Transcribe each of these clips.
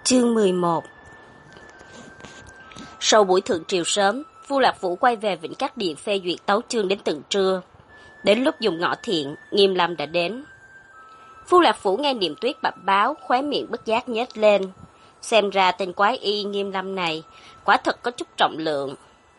Chương 11. Sau buổi thượng triều sớm, Vu Lạc Vũ quay về Vĩnh Các Điện phê duyệt tấu chương đến tận trưa. Đến lúc dùng ngọ thiện, Nghiêm Lâm đã đến. Vu Lạc Vũ nghe Niệm Tuyết bẩm báo, khóe miệng bất giác nhếch lên. Xem ra tên quái y Nghiêm Lâm này quả thật có chút trọng lượng.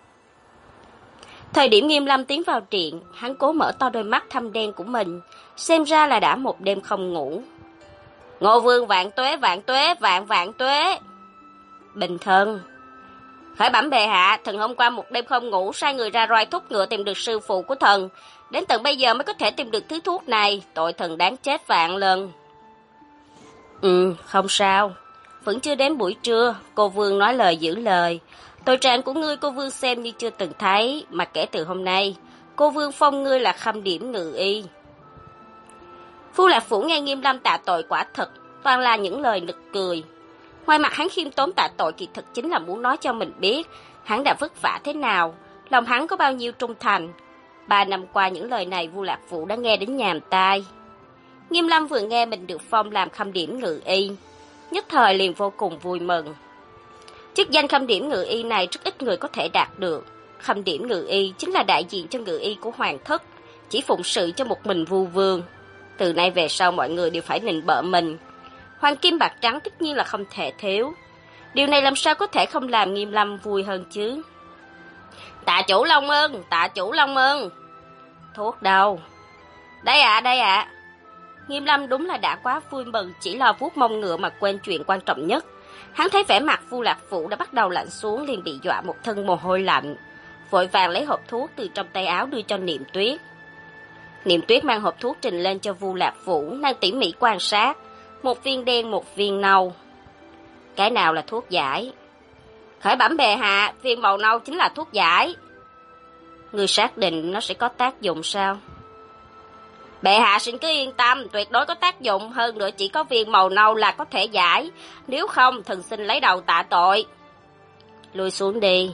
Thời điểm Nghiêm Lâm tiến vào điện, hắn cố mở to đôi mắt thâm đen của mình, xem ra là đã một đêm không ngủ. Ngô Vương vạn tuế, vạn tuế, vạn vạn tuế. Bình thân. Khởi bẩm bệ hạ, thần hôm qua một đêm không ngủ, sai người ra roi thúc ngựa tìm được sư phụ của thần. Đến tận bây giờ mới có thể tìm được thứ thuốc này, tội thần đáng chết vạn lần. Không sao. Vẫn chưa đến buổi trưa, cô Vương nói lời giữ lời. Tội trạng của ngươi cô Vương xem như chưa từng thấy, mà kể từ hôm nay, cô Vương phong ngươi là khâm điểm ngự y. Vu Lạc Vũ nghe Nghiêm Lâm tạ tội quả thật, toàn là những lời nực cười. Ngoài mặt hắn khiêm tốn tạ tội kỳ thực chính là muốn nói cho mình biết, hắn đã vất vả thế nào, lòng hắn có bao nhiêu trung thành. 3 năm qua những lời này Vu Lạc Vũ đã nghe đến nhàm tai. Nghiêm Lâm vừa nghe mình được phong làm khâm điểm ngự y, nhất thời liền vô cùng vui mừng. Chức danh khâm điểm ngự y này rất ít người có thể đạt được. Khâm điểm ngự y chính là đại diện cho ngự y của hoàng thất, chỉ phụng sự cho một mình Vu Vương. Từ nay về sau mọi người đều phải nịnh bợ mình. Hoàng kim bạc trắng tất nhiên là không thể thiếu. Điều này làm sao có thể không làm Nghiêm Lâm vui hơn chứ? Tạ chủ Long ơn, tạ chủ Long ơn. Thuốc đâu? Đây ạ. Nghiêm Lâm đúng là đã quá vui mừng, chỉ lo vuốt mông ngựa mà quên chuyện quan trọng nhất. Hắn thấy vẻ mặt Vu Lạc Vũ đã bắt đầu lạnh xuống, liền bị dọa một thân mồ hôi lạnh, vội vàng lấy hộp thuốc từ trong tay áo đưa cho Niệm Tuyết. Niệm Tuyết mang hộp thuốc trình lên cho Vu Lạc Vũ, nàng tỉ mỉ quan sát, một viên đen một viên nâu. Cái nào là thuốc giải? Khởi bẩm bệ hạ, viên màu nâu chính là thuốc giải. Ngươi xác định nó sẽ có tác dụng sao? Bệ hạ xin cứ yên tâm, tuyệt đối có tác dụng, hơn nữa chỉ có viên màu nâu là có thể giải, nếu không thần xin lấy đầu tạ tội. Lùi xuống đi.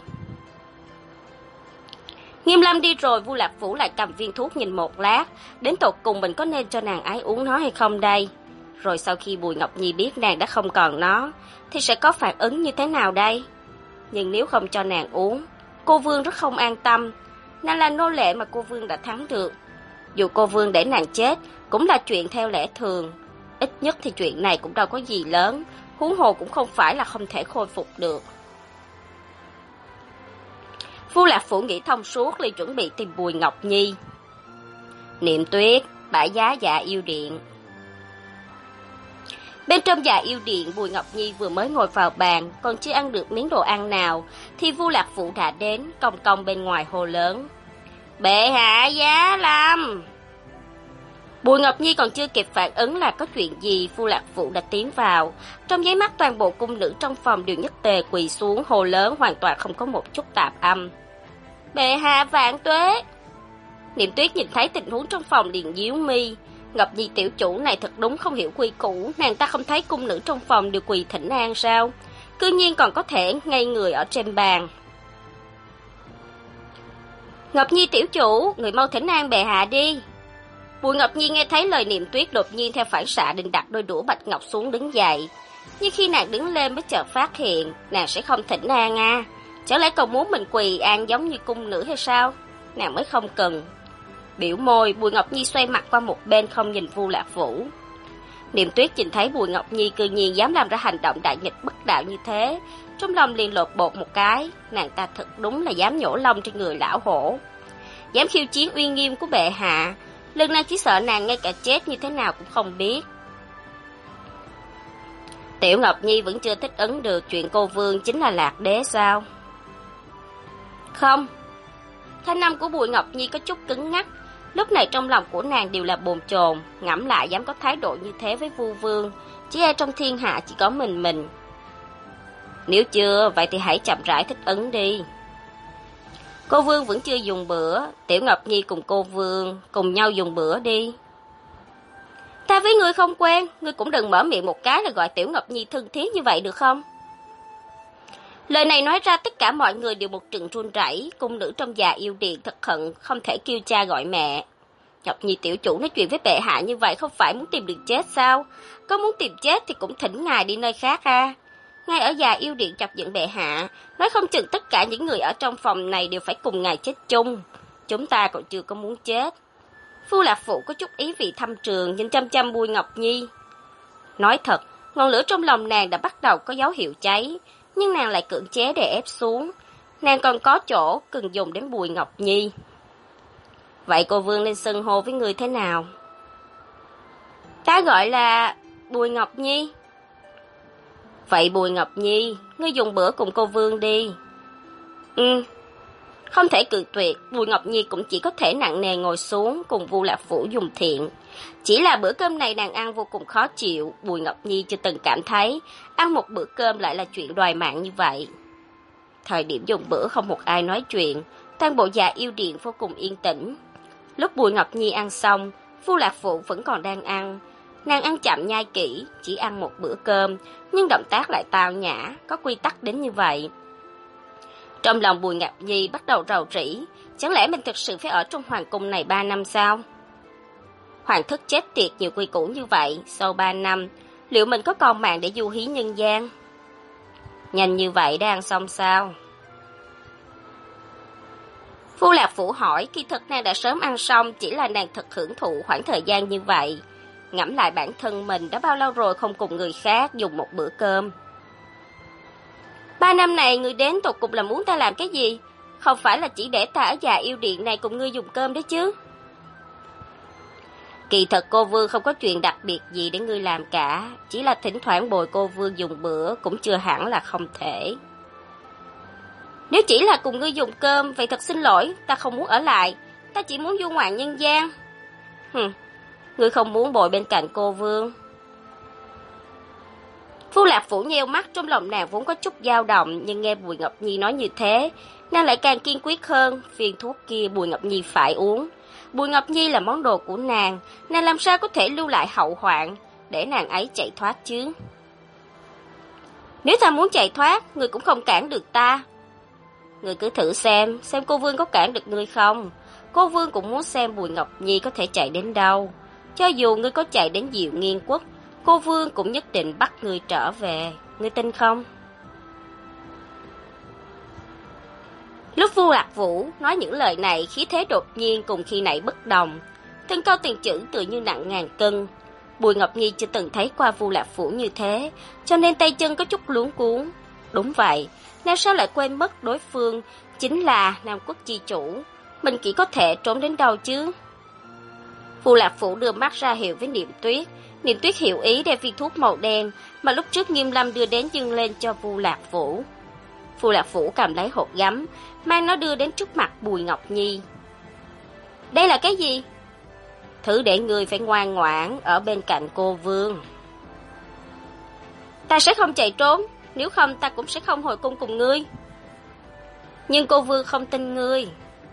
Nghiêm Lâm đi rồi, Vu Lạc Vũ lại cầm viên thuốc nhìn một lát, đến tột cùng mình có nên cho nàng ấy uống nó hay không đây? Rồi sau khi Bùi Ngọc Nhi biết nàng đã không còn nó, thì sẽ có phản ứng như thế nào đây? Nhưng nếu không cho nàng uống, cô Vương rất không an tâm, nàng là nô lệ mà cô Vương đã thắng được. Dù cô Vương để nàng chết, cũng là chuyện theo lẽ thường. Ít nhất thì chuyện này cũng đâu có gì lớn, huống hồ cũng không phải là không thể khôi phục được. Vu Lạc Vũ nghĩ thông suốt, liền chuẩn bị tìm Bùi Ngọc Nhi. Niệm Tuyết, bãi giá Dạ Yêu Điện. Bên trong Dạ Yêu Điện, Bùi Ngọc Nhi vừa mới ngồi vào bàn, còn chưa ăn được miếng đồ ăn nào, thì Vu Lạc Vũ đã đến, cong cong bên ngoài hô lớn. Bệ hạ giá lâm. Bùi Ngọc Nhi còn chưa kịp phản ứng là có chuyện gì, Vu Lạc Vũ đã tiến vào. Trong nháy mắt toàn bộ cung nữ trong phòng đều nhất tề quỳ xuống hô lớn, hoàn toàn không có một chút tạp âm. Bệ hạ vạn tuế. Niệm Tuyết nhìn thấy tình huống trong phòng liền nhíu mi. Ngọc Nhi tiểu chủ này thật đúng không hiểu quy củ, nàng ta không thấy cung nữ trong phòng đều quỳ thỉnh an sao? Cư nhiên còn có thể ngay người ở trên bàn. Ngọc Nhi tiểu chủ, người mau thỉnh an bệ hạ đi. Bùi Ngọc Nhi nghe thấy lời Niệm Tuyết đột nhiên theo phản xạ định đặt đôi đũa bạch ngọc xuống đứng dậy. Nhưng khi nàng đứng lên mới chợt phát hiện, nàng sẽ không thỉnh an à. Chẳng lẽ còn muốn mình quỳ an giống như cung nữ hay sao? Nàng mới không cần. Biểu môi, Bùi Ngọc Nhi xoay mặt qua một bên không nhìn Vu Lạc Vũ. Niệm Tuyết nhìn thấy Bùi Ngọc Nhi cư nhiên dám làm ra hành động đại nghịch bất đạo như thế, trong lòng liền lột bột một cái, nàng ta thật đúng là dám nhổ lông trên người lão hổ. Dám khiêu chiến uy nghiêm của bệ hạ, lần này chỉ sợ nàng ngay cả chết như thế nào cũng không biết. Tiểu Ngọc Nhi vẫn chưa thích ứng được chuyện cô Vương chính là Lạc Đế sao? Không. Thanh âm của Bùi Ngọc Nhi có chút cứng ngắc, lúc này trong lòng của nàng đều là bồn chồn, ngẫm lại dám có thái độ như thế với Vu Vương, chỉ e trong thiên hạ chỉ có mình. Nếu chưa, vậy thì hãy chậm rãi thích ứng đi. Cô Vương vẫn chưa dùng bữa, Tiểu Ngọc Nhi cùng cô Vương cùng nhau dùng bữa đi. Ta với ngươi không quen, ngươi cũng đừng mở miệng một cái là gọi Tiểu Ngọc Nhi thân thiết như vậy được không? Lời này nói ra tất cả mọi người đều một trận run rẩy, cung nữ trong Dạ Yêu Điện thật hận không thể kêu cha gọi mẹ. Ngọc Nhi tiểu chủ nói chuyện với bệ hạ như vậy không phải muốn tìm đường chết sao? Có muốn tìm chết thì cũng thỉnh ngài đi nơi khác à. Ngay ở già yêu điện chọc giận bệ hạ, nói không chừng tất cả những người ở trong phòng này đều phải cùng ngài chết chung. Chúng ta còn chưa có muốn chết. Phu Lạc Phụ có chút ý vị thâm trường nhìn chăm chăm Bùi Ngọc Nhi. Nói thật, ngọn lửa trong lòng nàng đã bắt đầu có dấu hiệu cháy, nhưng nàng lại cưỡng chế để ép xuống. Nàng còn có chỗ cần dùng đến Bùi Ngọc Nhi. Vậy cô Vương nên xưng hô với người thế nào? Ta gọi là Bùi Ngọc Nhi. Vậy Bùi Ngọc Nhi, ngươi dùng bữa cùng cô Vương đi. Không thể cự tuyệt, Bùi Ngọc Nhi cũng chỉ có thể nặng nề ngồi xuống cùng Vu Lạc Phủ dùng thiện. Chỉ là bữa cơm này nàng ăn vô cùng khó chịu, Bùi Ngọc Nhi chưa từng cảm thấy ăn một bữa cơm lại là chuyện đoài mạng như vậy. Thời điểm dùng bữa không một ai nói chuyện, toàn bộ già yêu điện vô cùng yên tĩnh. Lúc Bùi Ngọc Nhi ăn xong, Vu Lạc Phụ vẫn còn đang ăn. Nàng ăn chậm nhai kỹ, chỉ ăn một bữa cơm, nhưng động tác lại tao nhã, có quy tắc đến như vậy. Trong lòng Bùi Ngọc Nhi bắt đầu rầu rĩ, chẳng lẽ mình thực sự phải ở trong hoàng cung này 3 năm sao? Hoàng thất chết tiệt nhiều quy củ như vậy, sau 3 năm, liệu mình có còn mạng để du hí nhân gian? Nhanh như vậy đã ăn xong sao? Vu Lạc Phủ hỏi, kỳ thực nàng đã sớm ăn xong, chỉ là nàng thật hưởng thụ khoảng thời gian như vậy. Ngẫm lại bản thân mình đã bao lâu rồi không cùng người khác dùng một bữa cơm. 3 năm này người đến tột cùng là muốn ta làm cái gì? Không phải là chỉ để ta ở già yêu điện này cùng ngươi dùng cơm đấy chứ? Kỳ thật cô Vương không có chuyện đặc biệt gì để ngươi làm cả, chỉ là thỉnh thoảng bồi cô Vương dùng bữa cũng chưa hẳn là không thể. Nếu chỉ là cùng ngươi dùng cơm, vậy thật xin lỗi, ta không muốn ở lại, ta chỉ muốn du ngoạn nhân gian. Ngươi không muốn bồi bên cạnh cô Vương. Vu Lạc Phủ nheo mắt, trong lòng nàng vốn có chút dao động, nhưng nghe Bùi Ngọc Nhi nói như thế, nàng lại càng kiên quyết hơn, viên thuốc kia Bùi Ngọc Nhi phải uống. Bùi Ngọc Nhi là món đồ của nàng làm sao có thể lưu lại hậu hoạn, để nàng ấy chạy thoát chứ? Nếu ta muốn chạy thoát, ngươi cũng không cản được ta. Ngươi cứ thử xem cô Vương có cản được ngươi không? Cô Vương cũng muốn xem Bùi Ngọc Nhi có thể chạy đến đâu. Cho dù ngươi có chạy đến Diệu Nghiên Quốc, cô Vương cũng nhất định bắt ngươi trở về. Ngươi tin không? Lúc Vu Lạc Vũ nói những lời này, khí thế đột nhiên cùng khi nãy bất đồng. Từng câu từng chữ tự như nặng ngàn cân. Bùi Ngọc Nhi chưa từng thấy qua Vu Lạc Vũ như thế, cho nên tay chân có chút luống cuống. Đúng vậy, nàng sao lại quên mất đối phương chính là Nam Quốc chi chủ, mình chỉ có thể trốn đến đâu chứ? Vu Lạc Vũ đưa mắt ra hiệu với Niệm Tuyết hiểu ý đem viên thuốc màu đen mà lúc trước Nghiêm Lâm đưa đến dâng lên cho Vu Lạc Vũ. Vu Lạc Vũ cầm lấy hộp gấm, mang nó đưa đến trước mặt Bùi Ngọc Nhi. Đây là cái gì? Thứ để ngươi phải ngoan ngoãn ở bên cạnh cô Vương. Ta sẽ không chạy trốn, nếu không ta cũng sẽ không hồi cung cùng ngươi. Nhưng cô Vương không tin ngươi.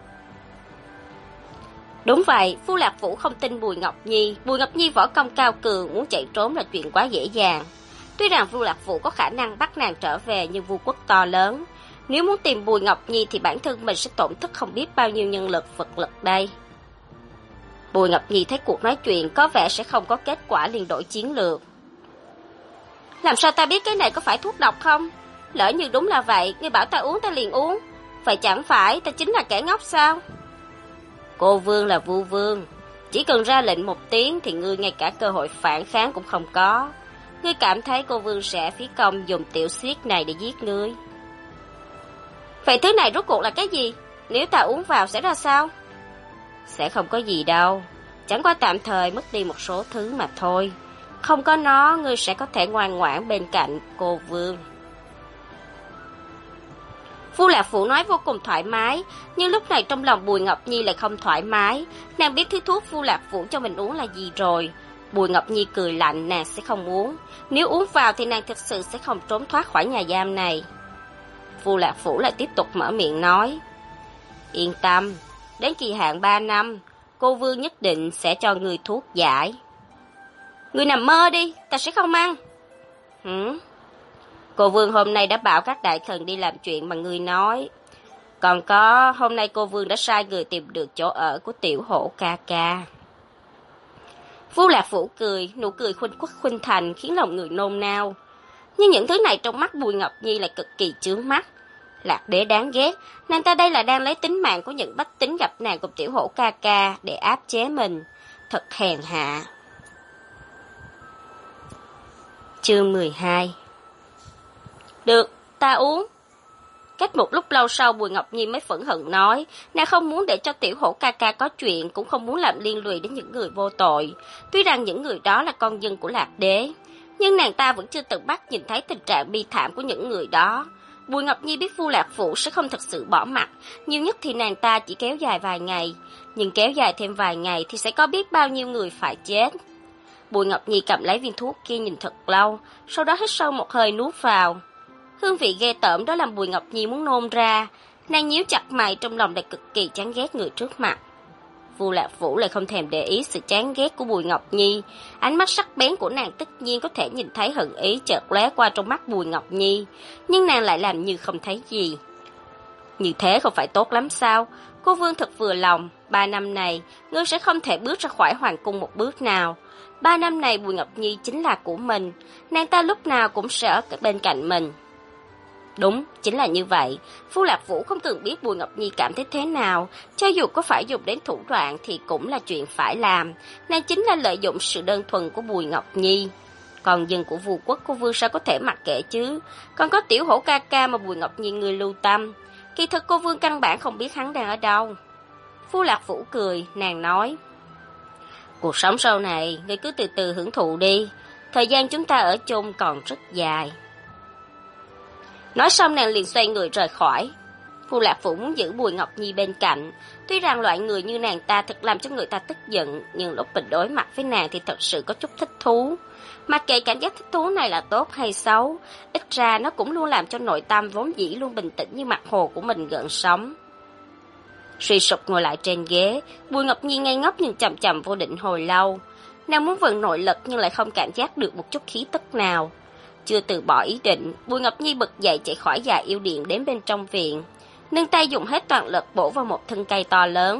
Đúng vậy, Vu Lạc Vũ không tin Bùi Ngọc Nhi. Bùi Ngọc Nhi võ công cao cường, muốn chạy trốn là chuyện quá dễ dàng. Tuy rằng Vu Lạc Vũ có khả năng bắt nàng trở về như Vu quốc to lớn, nếu muốn tìm Bùi Ngọc Nhi thì bản thân mình sẽ tổn thất không biết bao nhiêu nhân lực vật lực đây. Bùi Ngọc Nhi thấy cuộc nói chuyện có vẻ sẽ không có kết quả, liền đổi chiến lược. Làm sao ta biết cái này có phải thuốc độc không? Lỡ như đúng là vậy, ngươi bảo ta uống ta liền uống. Vậy chẳng phải ta chính là kẻ ngốc sao? Cô Vương là Vu Vương, chỉ cần ra lệnh một tiếng thì ngươi ngay cả cơ hội phản kháng cũng không có. Ngươi cảm thấy cô Vương sẽ phí công dùng tiểu xiết này để giết ngươi? Vậy thứ này rốt cuộc là cái gì? Nếu ta uống vào sẽ ra sao? Sẽ không có gì đâu, chẳng qua tạm thời mất đi một số thứ mà thôi. Không có nó, ngươi sẽ có thể ngoan ngoãn bên cạnh cô Vương. Vu Lạc Phụ nói vô cùng thoải mái, nhưng lúc này trong lòng Bùi Ngọc Nhi lại không thoải mái. Nàng biết thứ thuốc Vu Lạc Phụ cho mình uống là gì rồi. Bùi Ngọc Nhi cười lạnh, nàng sẽ không uống. Nếu uống vào thì nàng thực sự sẽ không trốn thoát khỏi nhà giam này. Vu Lạc Phụ lại tiếp tục mở miệng nói. Yên tâm, đến kỳ hạn 3 năm, cô Vương nhất định sẽ cho người thuốc giải. Ngươi nằm mơ đi, ta sẽ không ăn. Cô Vương hôm nay đã bảo các đại thần đi làm chuyện mà ngươi nói. Còn có, hôm nay cô Vương đã sai người tìm được chỗ ở của Tiểu Hổ ca ca. Vu Lạc Vũ cười, nụ cười khuynh quốc khuynh thành khiến lòng người nôn nao. Nhưng những thứ này trong mắt Bùi Ngọc Nhi lại cực kỳ chướng mắt. Lạc Đế đáng ghét, nàng ta đây là đang lấy tính mạng của những bách tính gặp nàng cùng Tiểu Hổ ca ca để áp chế mình. Thật hèn hạ. Chương 12. Được, ta uống. Cách một lúc lâu sau Bùi Ngọc Nhi mới phẫn hận nói, nàng không muốn để cho Tiểu Hổ ca ca có chuyện, cũng không muốn làm liên lụy đến những người vô tội. Tuy rằng những người đó là con dân của Lạc Đế, nhưng nàng ta vẫn chưa từng bắt nhìn thấy tình trạng bi thảm của những người đó. Bùi Ngọc Nhi biết Vu Lạc Phủ sẽ không thật sự bỏ mặt, nhiều nhất thì nàng ta chỉ kéo dài vài ngày, nhưng kéo dài thêm vài ngày thì sẽ có biết bao nhiêu người phải chết. Bùi Ngọc Nhi cầm lấy viên thuốc kia nhìn thật lâu, sau đó hít sâu một hơi nuốt vào. Hương vị ghê tởm đó làm Bùi Ngọc Nhi muốn nôn ra, nàng nhíu chặt mày, trong lòng lại cực kỳ chán ghét người trước mặt. Vu Lạc Vũ lại không thèm để ý sự chán ghét của Bùi Ngọc Nhi, ánh mắt sắc bén của nàng tất nhiên có thể nhìn thấy hận ý chợt lóe qua trong mắt Bùi Ngọc Nhi, nhưng nàng lại làm như không thấy gì. Như thế không phải tốt lắm sao? Cô Vương thật vừa lòng, 3 năm này ngươi sẽ không thể bước ra khỏi hoàng cung một bước nào. 3 năm này Bùi Ngọc Nhi chính là của mình, nàng ta lúc nào cũng sẽ ở bên cạnh mình. Đúng, chính là như vậy. Vu Lạc Vũ không từng biết Bùi Ngọc Nhi cảm thấy thế nào, cho dù có phải dùng đến thủ đoạn thì cũng là chuyện phải làm. Nàng chính là lợi dụng sự đơn thuần của Bùi Ngọc Nhi. Còn dân của Vu quốc cô Vương sao có thể mặc kệ chứ? Còn có Tiểu Hổ ca ca mà Bùi Ngọc Nhi người lưu tâm. Kỳ thực cô Vương căn bản không biết hắn đang ở đâu. Vu Lạc Vũ cười, nàng nói: cuộc sống sau này, ngươi cứ từ từ hưởng thụ đi. Thời gian chúng ta ở chung còn rất dài. Nói xong nàng liền xoay người rời khỏi. Vu Lạc Vũ muốn giữ Bùi Ngọc Nhi bên cạnh. Tuy rằng loại người như nàng ta thật làm cho người ta tức giận, nhưng lúc mình đối mặt với nàng thì thật sự có chút thích thú. Mặc kệ cảm giác thích thú này là tốt hay xấu, ít ra nó cũng luôn làm cho nội tâm vốn dĩ luôn bình tĩnh như mặt hồ của mình gợn sóng. Suy sụp ngồi lại trên ghế, Bùi Ngọc Nhi ngây ngốc nhìn chằm chằm Vô Định hồi lâu. Nàng muốn vận nội lực nhưng lại không cảm giác được một chút khí tức nào. Chưa từ bỏ ý định, Bùi Ngọc Nhi bật dậy chạy khỏi Dạ Yêu Điện đến bên trong viện, nâng tay dùng hết toàn lực bổ vào một thân cây to lớn.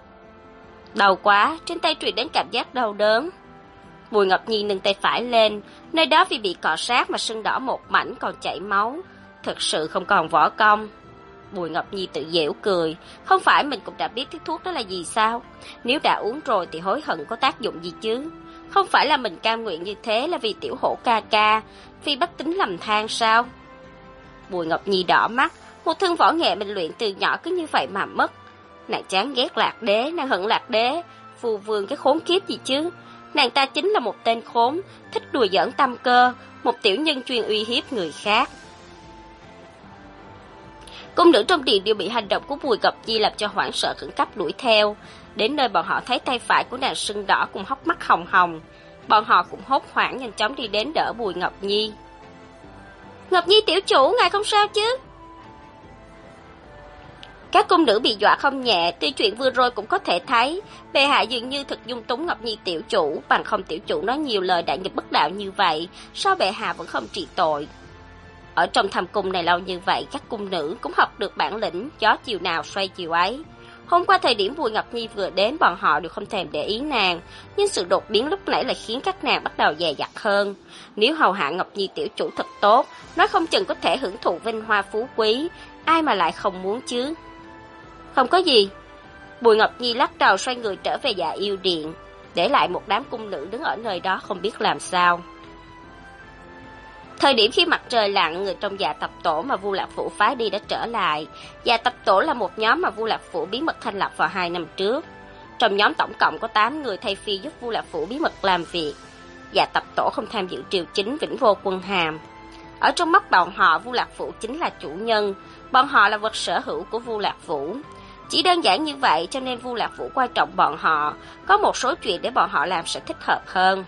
Đau quá, trên tay truyền đến cảm giác đau đớn. Bùi Ngọc Nhi nâng tay phải lên, nơi đó vì bị cọ sát mà sưng đỏ một mảnh còn chảy máu, thật sự không còn võ công. Bùi Ngọc Nhi tự giễu cười, không phải mình cũng đã biết thứ thuốc đó là gì sao? Nếu đã uống rồi thì hối hận có tác dụng gì chứ? Không phải là mình cam nguyện như thế là vì Tiểu Hổ ca ca, vì bất tính lầm than sao? Bùi Ngọc Nhi đỏ mắt, một thân võ nghệ mình luyện từ nhỏ cứ như vậy mà mất. Nàng chán ghét Lạc Đế, nàng hận Lạc Đế, Phù Vương cái khốn kiếp gì chứ? Nàng ta chính là một tên khốn, thích đùa giỡn tâm cơ, một tiểu nhân chuyên uy hiếp người khác. Cung nữ trong điện đều bị hành động của Bùi Ngọc Nhi làm cho hoảng sợ khẩn cấp đuổi theo. Đến nơi bọn họ thấy tay phải của nàng sưng đỏ cùng hốc mắt hồng hồng. Bọn họ cũng hốt hoảng nhanh chóng đi đến đỡ Bùi Ngọc Nhi. Ngọc Nhi tiểu chủ, ngài không sao chứ? Các cung nữ bị dọa không nhẹ, tuy chuyện vừa rồi cũng có thể thấy, bệ hạ dường như thật dung túng Ngọc Nhi tiểu chủ, bằng không tiểu chủ nói nhiều lời đại nghịch bất đạo như vậy, sao bệ hạ vẫn không trị tội? Ở trong thâm cung này lâu như vậy, các cung nữ cũng học được bản lĩnh, gió chiều nào xoay chiều ấy. Hôm qua thời điểm Bùi Ngọc Nhi vừa đến, bọn họ đều không thèm để ý nàng, nhưng sự đột biến lúc nãy lại khiến các nàng bắt đầu dè dặt hơn. Nếu hầu hạ Ngọc Nhi tiểu chủ thật tốt, nói không chừng có thể hưởng thụ vinh hoa phú quý, ai mà lại không muốn chứ? Không có gì. Bùi Ngọc Nhi lắc đầu xoay người trở về Dạ Yêu Điện, để lại một đám cung nữ đứng ở nơi đó không biết làm sao. Thời điểm khi mặt trời lặn, người trong Dạ Tập Tổ mà Vu Lạc Phủ phái đi đã trở lại. Dạ Tập Tổ là một nhóm mà Vu Lạc Phủ bí mật thành lập vào 2 năm trước. Trong nhóm tổng cộng có 8 người thay phiên giúp Vu Lạc Phủ bí mật làm việc. Dạ Tập Tổ không tham dự triều chính, vĩnh vô quân hàm. Ở trong mắt bọn họ, Vu Lạc Phủ chính là chủ nhân, bọn họ là vật sở hữu của Vu Lạc Phủ. Chỉ đơn giản như vậy cho nên Vu Lạc Phủ quan trọng bọn họ, có một số chuyện để bọn họ làm sẽ thích hợp hơn.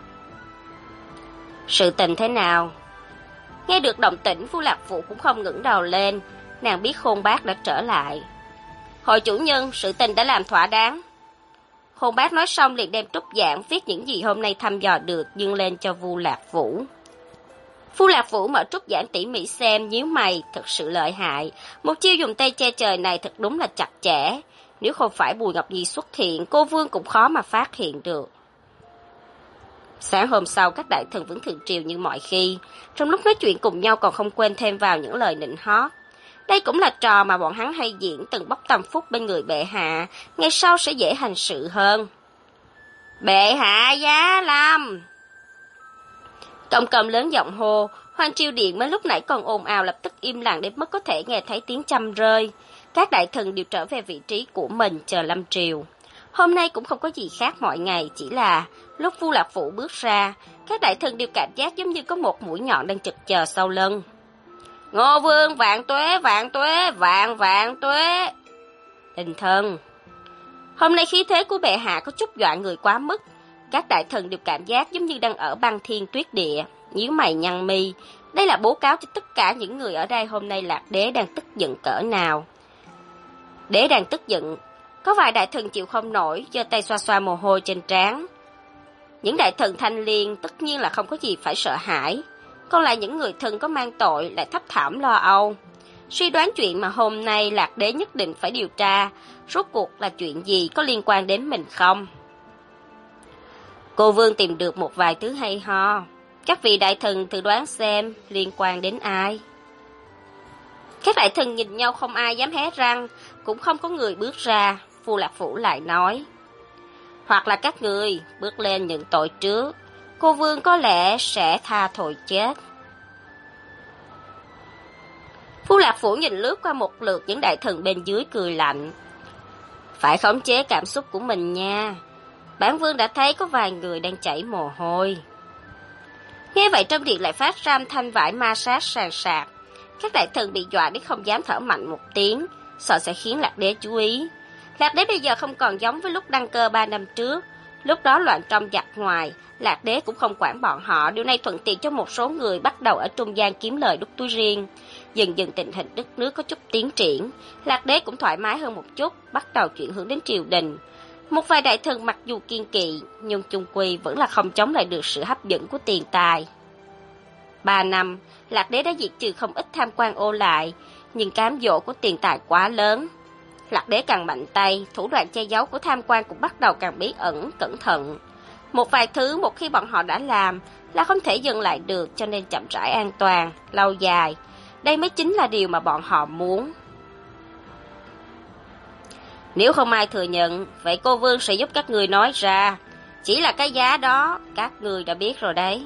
Sự tình thế nào? Nghe được động tĩnh, Vu Lạc Phủ cũng không ngẩng đầu lên, nàng biết Khôn Bác đã trở lại. Hội chủ nhân, sự tình đã làm thỏa đáng. Khôn Bác nói xong liền đem trúc giảng viết những gì hôm nay thăm dò được dâng lên cho Vu Lạc Vũ. Vu Lạc Vũ mở trúc giảng tỉ mỉ xem, nhíu mày, thật sự lợi hại. Một chiêu dùng tay che trời này thật đúng là chặt chẽ. Nếu không phải Bùi Ngọc Nhi xuất hiện, cô Vương cũng khó mà phát hiện được. Sáng hôm sau, các đại thần vẫn thường triều như mọi khi. Trong lúc nói chuyện cùng nhau còn không quên thêm vào những lời nịnh hót. Đây cũng là trò mà bọn hắn hay diễn từng bốc tâm phúc bên người bệ hạ, ngày sau sẽ dễ hành sự hơn. Bệ hạ giá lâm! Công công lớn giọng hô, Hoàng Triều Điện mới lúc nãy còn ồn ào lập tức im lặng đến mức có thể nghe thấy tiếng châm rơi. Các đại thần đều trở về vị trí của mình chờ lâm triều. Hôm nay cũng không có gì khác mọi ngày, chỉ là lúc Vu Lạc Phủ bước ra, các đại thần đều cảm giác giống như có một mũi nhọn đang chực chờ sau lưng. Ngô Vương vạn tuế, vạn tuế, vạn vạn tuế. Đình thân. Hôm nay khí thế của bệ hạ có chút dọa người quá mức. Các đại thần đều cảm giác giống như đang ở băng thiên tuyết địa, nhíu mày nhăn mi. Đây là báo cáo cho tất cả những người ở đây hôm nay Lạc Đế đang tức giận cỡ nào. Đế đang tức giận. Có vài đại thần chịu không nổi, giơ tay xoa xoa mồ hôi trên trán. Những đại thần thanh liên tất nhiên là không có gì phải sợ hãi. Còn lại những người thân có mang tội lại thấp thỏm lo âu. Suy đoán chuyện mà hôm nay Lạc Đế nhất định phải điều tra, rốt cuộc là chuyện gì, có liên quan đến mình không? Cô Vương tìm được một vài thứ hay ho. Các vị đại thần thử đoán xem liên quan đến ai. Các đại thần nhìn nhau không ai dám hé răng, cũng không có người bước ra. Vu Lạc Phủ lại nói, hoặc là các người bước lên nhận tội trước, cô Vương có lẽ sẽ tha tội chết. Vu Lạc Phủ nhìn lướt qua một lượt những đại thần bên dưới cười lạnh. Phải khống chế cảm xúc của mình nha. Bản vương đã thấy có vài người đang chảy mồ hôi. Nghe vậy trong điện lại phát ra âm thanh vải ma sát sàn sạc. Các đại thần bị dọa đến không dám thở mạnh một tiếng, sợ sẽ khiến Lạc Đế chú ý. Lạc Đế bây giờ không còn giống với lúc đăng cơ 3 năm trước. Lúc đó loạn trong giặc ngoài, Lạc Đế cũng không quản bọn họ. Điều này thuận tiện cho một số người bắt đầu ở trung gian kiếm lời đút túi riêng. Dần dần tình hình đất nước có chút tiến triển, Lạc Đế cũng thoải mái hơn một chút, bắt đầu chuyển hướng đến triều đình. Một vài đại thần mặc dù kiên kỵ, nhưng chung quy vẫn là không chống lại được sự hấp dẫn của tiền tài. 3 năm, Lạc Đế đã diệt trừ không ít tham quan ô lại, nhưng cám dỗ của tiền tài quá lớn. Lạc Đế càng mạnh tay, thủ đoạn che giấu của tham quan cũng bắt đầu càng bí ẩn, cẩn thận. Một vài thứ một khi bọn họ đã làm là không thể dừng lại được, cho nên chậm rãi an toàn, lâu dài. Đây mới chính là điều mà bọn họ muốn. Nếu không ai thừa nhận, vậy cô Vương sẽ giúp các người nói ra. Chỉ là cái giá đó, các người đã biết rồi đấy.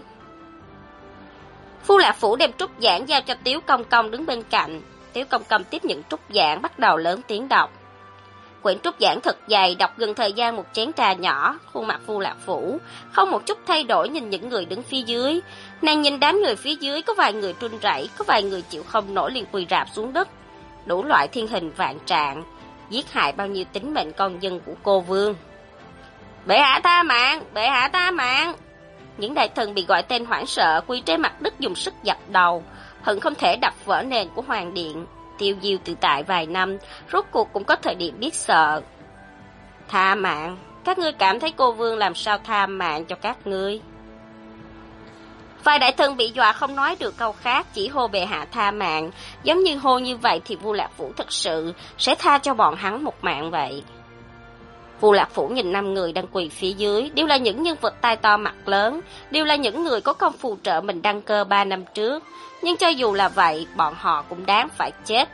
Vu Lạc Phủ đem trúc giảng giao cho Tiếu Công Công đứng bên cạnh. Tiếu Công Công tiếp nhận trúc giảng, bắt đầu lớn tiếng đọc. Quyển trúc giảng thật dày, đọc gần thời gian một chén trà nhỏ. Khuôn mặt Vu Lạc Phủ không một chút thay đổi, nhìn những người đứng phía dưới. Nàng nhìn đám người phía dưới, có vài người run rẩy, có vài người chịu không nổi liền quỳ rạp xuống đất. Đủ loại thiên hình vạn trạng, giết hại bao nhiêu tính mệnh con dân của cô Vương. Bệ hạ tha mạng, bệ hạ tha mạng. Những đại thần bị gọi tên hoảng sợ, quỳ trên mặt đất dùng sức dập đầu, hận không thể đập vỡ nền của hoàng điện. Tiêu diêu tự tại vài năm, rốt cuộc cũng có thời điểm biết sợ. Tha mạng, các ngươi cảm thấy cô Vương làm sao tha mạng cho các ngươi? Vài đại thần bị dọa không nói được câu khác, chỉ hô bệ hạ tha mạng, giống như hô như vậy thì Vu Lạc Phủ thật sự sẽ tha cho bọn hắn một mạng vậy. Vu Lạc Phủ nhìn 5 người đang quỳ phía dưới, đều là những nhân vật tai to mặt lớn, đều là những người có công phù trợ mình đăng cơ 3 năm trước, nhưng cho dù là vậy, bọn họ cũng đáng phải chết.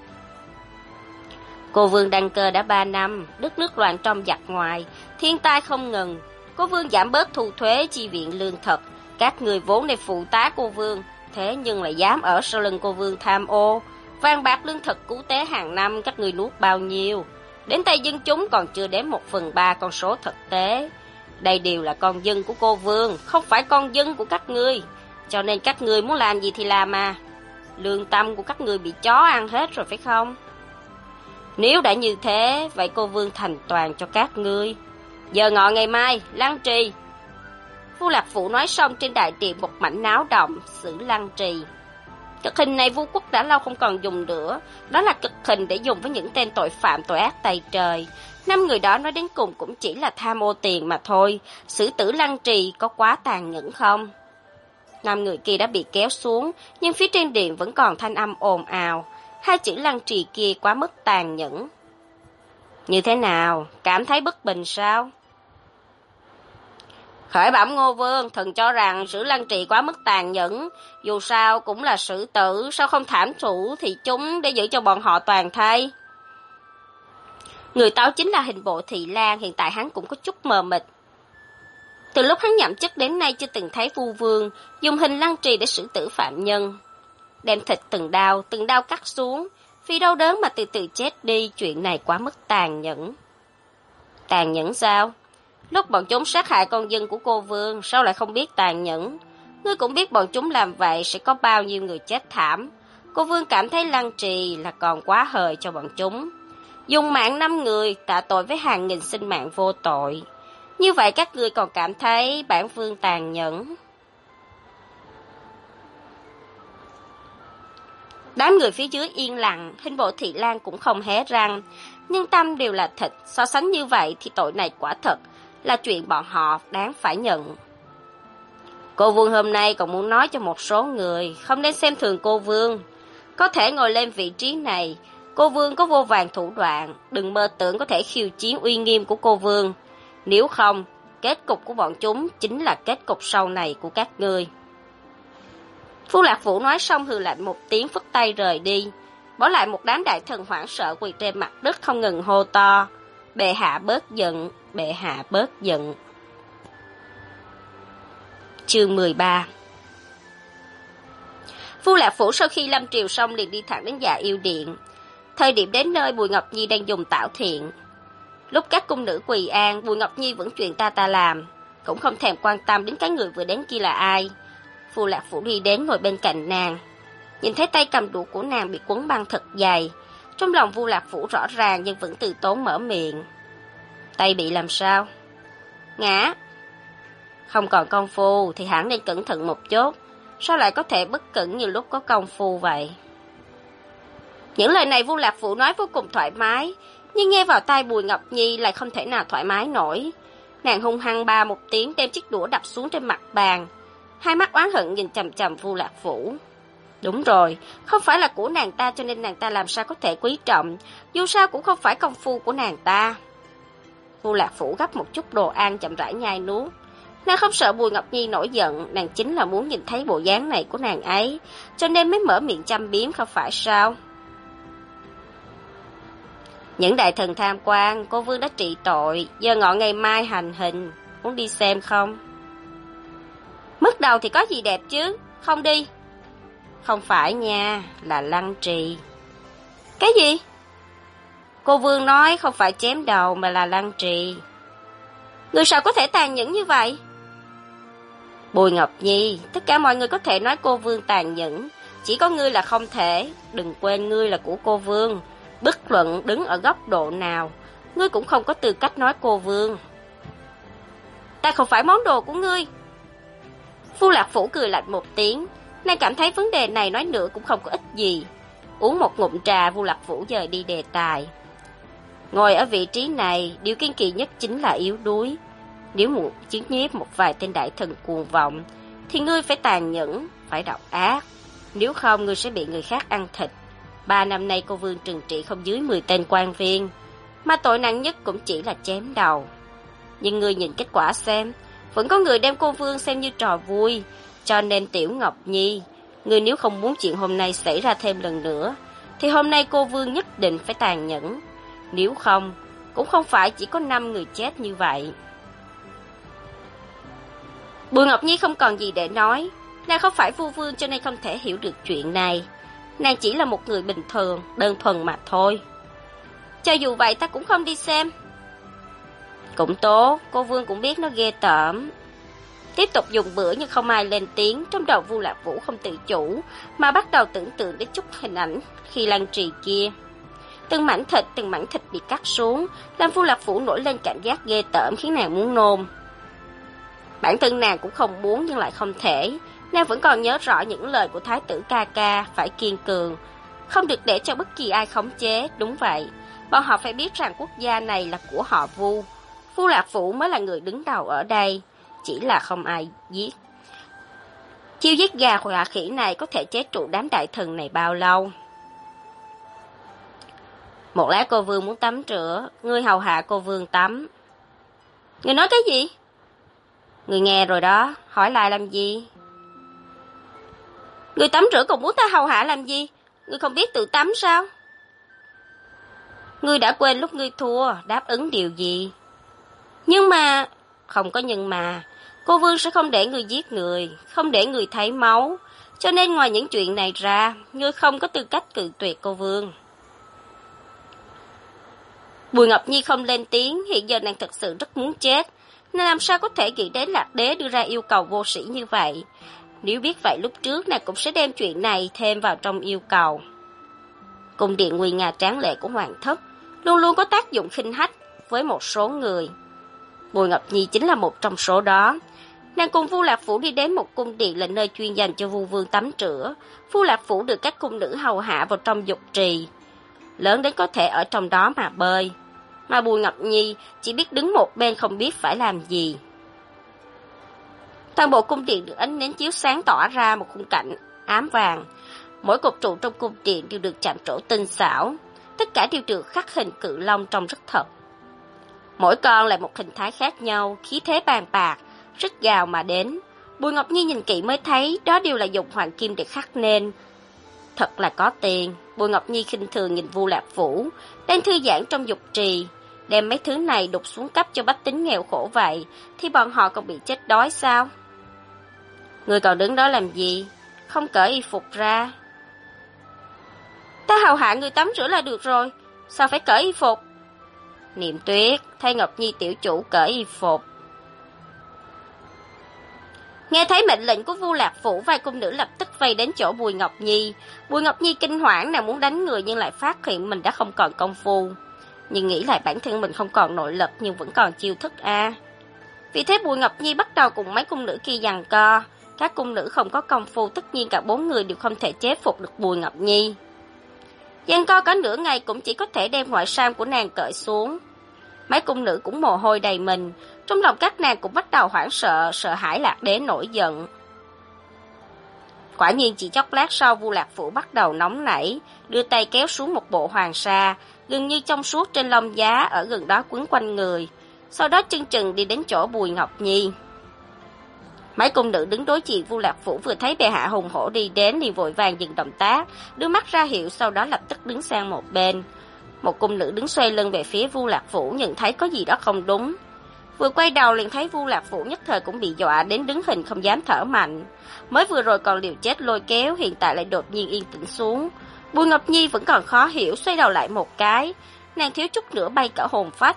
Cô Vương đăng cơ đã 3 năm, đất nước loạn trong giặc ngoài, thiên tai không ngừng, cô Vương giảm bớt thu thuế chi viện lương thực. Các người vốn để phụ tá cô Vương, thế nhưng lại dám ở sau lưng cô Vương tham ô. Vàng bạc lương thực cứu tế hàng năm các người nuốt bao nhiêu? Đến tay dân chúng còn chưa đến 1/3 con số thực tế. Đây đều là con dân của cô Vương, không phải con dân của các ngươi. Cho nên các ngươi muốn làm gì thì làm mà. Lương tâm của các ngươi bị chó ăn hết rồi phải không? Nếu đã như thế, vậy cô Vương thành toàn cho các ngươi. Giờ ngọ ngày mai, lăng trì. Vu Lạc Phủ nói xong trên đại điện một mảnh náo động, xử lăng trì. Cực hình này Vu Quốc đã lâu không còn dùng nữa, đó là cực hình để dùng với những tên tội phạm tội ác tày trời. 5 người đó nói đến cùng cũng chỉ là tham ô tiền mà thôi, xử tử lăng trì có quá tàn nhẫn không? 5 người kia đã bị kéo xuống, nhưng phía trên điện vẫn còn thanh âm ồn ào, 2 chữ lăng trì kia quá mức tàn nhẫn. Như thế nào, cảm thấy bất bình sao? Khởi bẩm Ngô Vương, thần cho rằng Sử Lăng Trì quá mức tàn nhẫn, dù sao cũng là sử tử, sao không thảm thủ thì chúng để giữ cho bọn họ toàn thây. Người táo chính là hình bộ Thị Lan, hiện tại hắn cũng có chút mờ mịt. Từ lúc hắn nhậm chức đến nay chưa từng thấy Vu Vương dùng hình Lăng Trì để xử tử phạm nhân. Đem thịt từng đao cắt xuống, vì đau đớn mà từ từ chết đi, chuyện này quá mức tàn nhẫn. Tàn nhẫn sao? Lúc bọn chúng sát hại con dân của cô Vương, sao lại không biết tàn nhẫn? Ngươi cũng biết bọn chúng làm vậy sẽ có bao nhiêu người chết thảm. Cô Vương cảm thấy Lăng Trì là còn quá hời cho bọn chúng. Dùng mạng 5 người tạ tội với hàng nghìn sinh mạng vô tội. Như vậy các ngươi còn cảm thấy bản vương tàn nhẫn. Đám người phía dưới yên lặng, hình bộ Thị Lan cũng không hé răng. Nhưng tâm đều là thịt, so sánh như vậy thì tội này quả thật là chuyện bọn họ đáng phải nhận. Cô Vương hôm nay còn muốn nói cho một số người không nên xem thường cô Vương. Có thể ngồi lên vị trí này, cô Vương có vô vàn thủ đoạn, đừng mơ tưởng có thể khiêu chiến uy nghiêm của cô Vương. Nếu không, kết cục của bọn chúng chính là kết cục sau này của các ngươi. Phu Lạc Vũ nói xong hừ lạnh một tiếng, phất tay rời đi, bỏ lại một đám đại thần hoảng sợ quỳ trên mặt đất không ngừng hô to: bệ hạ bớt giận, bệ hạ bớt giận. Chương 13. Phu Lạc Vũ sau khi lâm triều xong liền đi thẳng đến Dạ Yêu Điện. Thời điểm đến nơi, Bùi Ngọc Nhi đang dùng tảo thiện. Lúc các cung nữ quỳ an, Bùi Ngọc Nhi vẫn chuyện ta làm, cũng không thèm quan tâm đến cái người vừa đến kia là ai. Phu Lạc Vũ đi đến ngồi bên cạnh nàng, nhìn thấy tay cầm đũa của nàng bị quấn băng thật dày. Trong lòng Phu Lạc Vũ rõ ràng nhưng vẫn từ tốn mở miệng: tay bị làm sao? Ngã. Không còn công phu thì hẳn nên cẩn thận một chút, sao lại có thể bất cẩn như lúc có công phu vậy? Những lời này Phu Lạc Vũ nói vô cùng thoải mái, nhưng nghe vào tai Bùi Ngọc Nhi lại không thể nào thoải mái nổi. Nàng hung hăng ba một tiếng đem chiếc đũa đập xuống trên mặt bàn, hai mắt oán hận nhìn chằm chằm Phu Lạc Vũ. Đúng rồi, không phải là của nàng ta cho nên nàng ta làm sao có thể quý trọng, dù sao cũng không phải công phu của nàng ta. Phu Lạc Vũ gấp một chút đồ ăn chậm rãi nhai nuốt. Nàng không sợ Bùi Ngọc Nhi nổi giận, nàng chính là muốn nhìn thấy bộ dáng này của nàng ấy, cho nên mới mở miệng châm biếm không phải sao? Những đại thần tham quan, cô Vương đã trị tội, giờ ngọ ngày mai hành hình, muốn đi xem không? Mất đầu thì có gì đẹp chứ, không đi. Không phải nha, là Lăng Trì. Cái gì? Cô Vương nói không phải chém đầu mà là Lăng Trì. Người sao có thể tàn nhẫn như vậy? Bùi Ngọc Nhi, tất cả mọi người có thể nói cô Vương tàn nhẫn, chỉ có ngươi là không thể. Đừng quên ngươi là của cô Vương, bất luận đứng ở góc độ nào, ngươi cũng không có tư cách nói cô Vương. Ta không phải món đồ của ngươi. Phu Lạc Vũ cười lạnh một tiếng, nàng cảm thấy vấn đề này nói nữa cũng không có ích gì. Uống một ngụm trà, Phu Lạc Vũ dời đi đề tài. Ngồi ở vị trí này, điều kiên kỵ nhất chính là yếu đuối. Nếu muốn chiến nhiếp một vài tên đại thần cuồng vọng, thì ngươi phải tàn nhẫn, phải độc ác. Nếu không, ngươi sẽ bị người khác ăn thịt. 3 năm nay cô Vương trừng trị không dưới 10 tên quan viên, mà tội nặng nhất cũng chỉ là chém đầu. Nhưng ngươi nhìn kết quả xem, vẫn có người đem cô Vương xem như trò vui. Cho nên Tiểu Ngọc Nhi, ngươi nếu không muốn chuyện hôm nay xảy ra thêm lần nữa, thì hôm nay cô Vương nhất định phải tàn nhẫn. Nếu không, cũng không phải chỉ có 5 người chết như vậy. Bùi Ngọc Nhi không còn gì để nói. Nàng không phải vua vương cho nên không thể hiểu được chuyện này. Nàng chỉ là một người bình thường, đơn thuần mà thôi. Cho dù vậy ta cũng không đi xem. Cũng tốt, cô Vương cũng biết nó ghê tởm. Tiếp tục dùng bữa nhưng không ai lên tiếng. Trong đầu Vu Lạc Vũ không tự chủ mà bắt đầu tưởng tượng đến chút hình ảnh khi Lăng Trì kia. Từng mảnh thịt bị cắt xuống, làm Vu Lạc Vũ nổi lên cảm giác ghê tởm khiến nàng muốn nôn. Bản thân nàng cũng không muốn nhưng lại không thể. Nàng vẫn còn nhớ rõ những lời của Thái tử ca ca, phải kiên cường, không được để cho bất kỳ ai khống chế. Đúng vậy, bọn họ phải biết rằng quốc gia này là của họ Vu. Vu Lạc Vũ mới là người đứng đầu ở đây, chỉ là không ai giết. Chiêu giết gà họa khỉ này có thể chế trụ đám đại thần này bao lâu? Một lát cô Vương muốn tắm rửa, ngươi hầu hạ cô Vương tắm. Ngươi nói cái gì? Người nghe rồi đó, hỏi lại làm gì? Người tắm rửa còn muốn ta hầu hạ làm gì? Người không biết tự tắm sao? Ngươi đã quên lúc ngươi thua, đáp ứng điều gì? Nhưng mà... Không có nhưng mà. Cô Vương sẽ không để ngươi giết người, không để người thấy máu. Cho nên ngoài những chuyện này ra, ngươi không có tư cách cự tuyệt cô Vương. Bùi Ngọc Nhi không lên tiếng, hiện giờ nàng thật sự rất muốn chết. Nên làm sao có thể nghĩ đến Lạc Đế đưa ra yêu cầu vô sĩ như vậy? Nếu biết vậy lúc trước, nàng cũng sẽ đem chuyện này thêm vào trong yêu cầu. Cung điện nguy nga tráng lệ của hoàng thất luôn luôn có tác dụng khinh hách với một số người. Bùi Ngọc Nhi chính là một trong số đó. Nàng cùng Vu Lạc Phủ đi đến một cung điện là nơi chuyên dành cho Vu Vương tắm rửa. Vu Lạc Phủ được các cung nữ hầu hạ vào trong dục trì, lớn đến có thể ở trong đó mà bơi. Mà Bùi Ngọc Nhi chỉ biết đứng một bên không biết phải làm gì. Toàn bộ cung điện được ánh nến chiếu sáng tỏa ra một khung cảnh ám vàng. Mỗi cột trụ trong cung điện đều được chạm trổ tinh xảo. Tất cả đều được khắc hình cự long trông rất thật. Mỗi con lại một hình thái khác nhau, khí thế bàn bạc, rất gào mà đến. Bùi Ngọc Nhi nhìn kỹ mới thấy đó đều là dùng hoàng kim để khắc nên. Thật là có tiền. Bùi Ngọc Nhi khinh thường nhìn Vu Lạc Phủ đang thư giãn trong dục trì, đem mấy thứ này đục xuống cấp cho bách tính nghèo khổ vậy, thì bọn họ còn bị chết đói sao? Người còn đứng đó làm gì? Không cởi y phục ra. Ta hầu hạ người tắm rửa là được rồi, sao phải cởi y phục? Niệm Tuyết, thay Ngọc Nhi tiểu chủ cởi y phục. Nghe thấy mệnh lệnh của Vu Lạc Phủ, vài cung nữ lập tức vây đến chỗ Bùi Ngọc Nhi. Bùi Ngọc Nhi kinh hoảng, nàng muốn đánh người nhưng lại phát hiện mình đã không còn công phu. Nhưng nghĩ lại bản thân mình không còn nội lực nhưng vẫn còn chiêu thức a. Vì thế Bùi Ngọc Nhi bắt đầu cùng mấy cung nữ kia giằng co. Các cung nữ không có công phu, tất nhiên cả 4 người đều không thể chế phục được Bùi Ngọc Nhi. Giằng co cả nửa ngày cũng chỉ có thể đem ngoại sam của nàng cởi xuống. Mấy cung nữ cũng mồ hôi đầy mình, trong lòng các nàng cũng bắt đầu hoảng sợ, sợ hãi Lạc Đế nổi giận. Quả nhiên chỉ chốc lát sau, Vu Lạc Phủ bắt đầu nóng nảy, đưa tay kéo xuống một bộ hoàng sa, gần như trong suốt trên lông giá ở gần đó quấn quanh người, sau đó chân trần đi đến chỗ Bùi Ngọc Nhi. Mấy cung nữ đứng đối diện Vu Lạc Phủ vừa thấy bệ hạ hùng hổ đi đến liền vội vàng dừng động tác, đưa mắt ra hiệu, sau đó lập tức đứng sang một bên. Một cung nữ đứng xoay lưng về phía Vu Lạc Phủ, nhận thấy có gì đó không đúng. Vừa quay đầu liền thấy Vu Lạc Phủ nhất thời cũng bị dọa đến đứng hình không dám thở mạnh. Mới vừa rồi còn liều chết lôi kéo, hiện tại lại đột nhiên yên tĩnh xuống. Bùi Ngọc Nhi vẫn còn khó hiểu, xoay đầu lại một cái, nàng thiếu chút nữa bay cả hồn phách.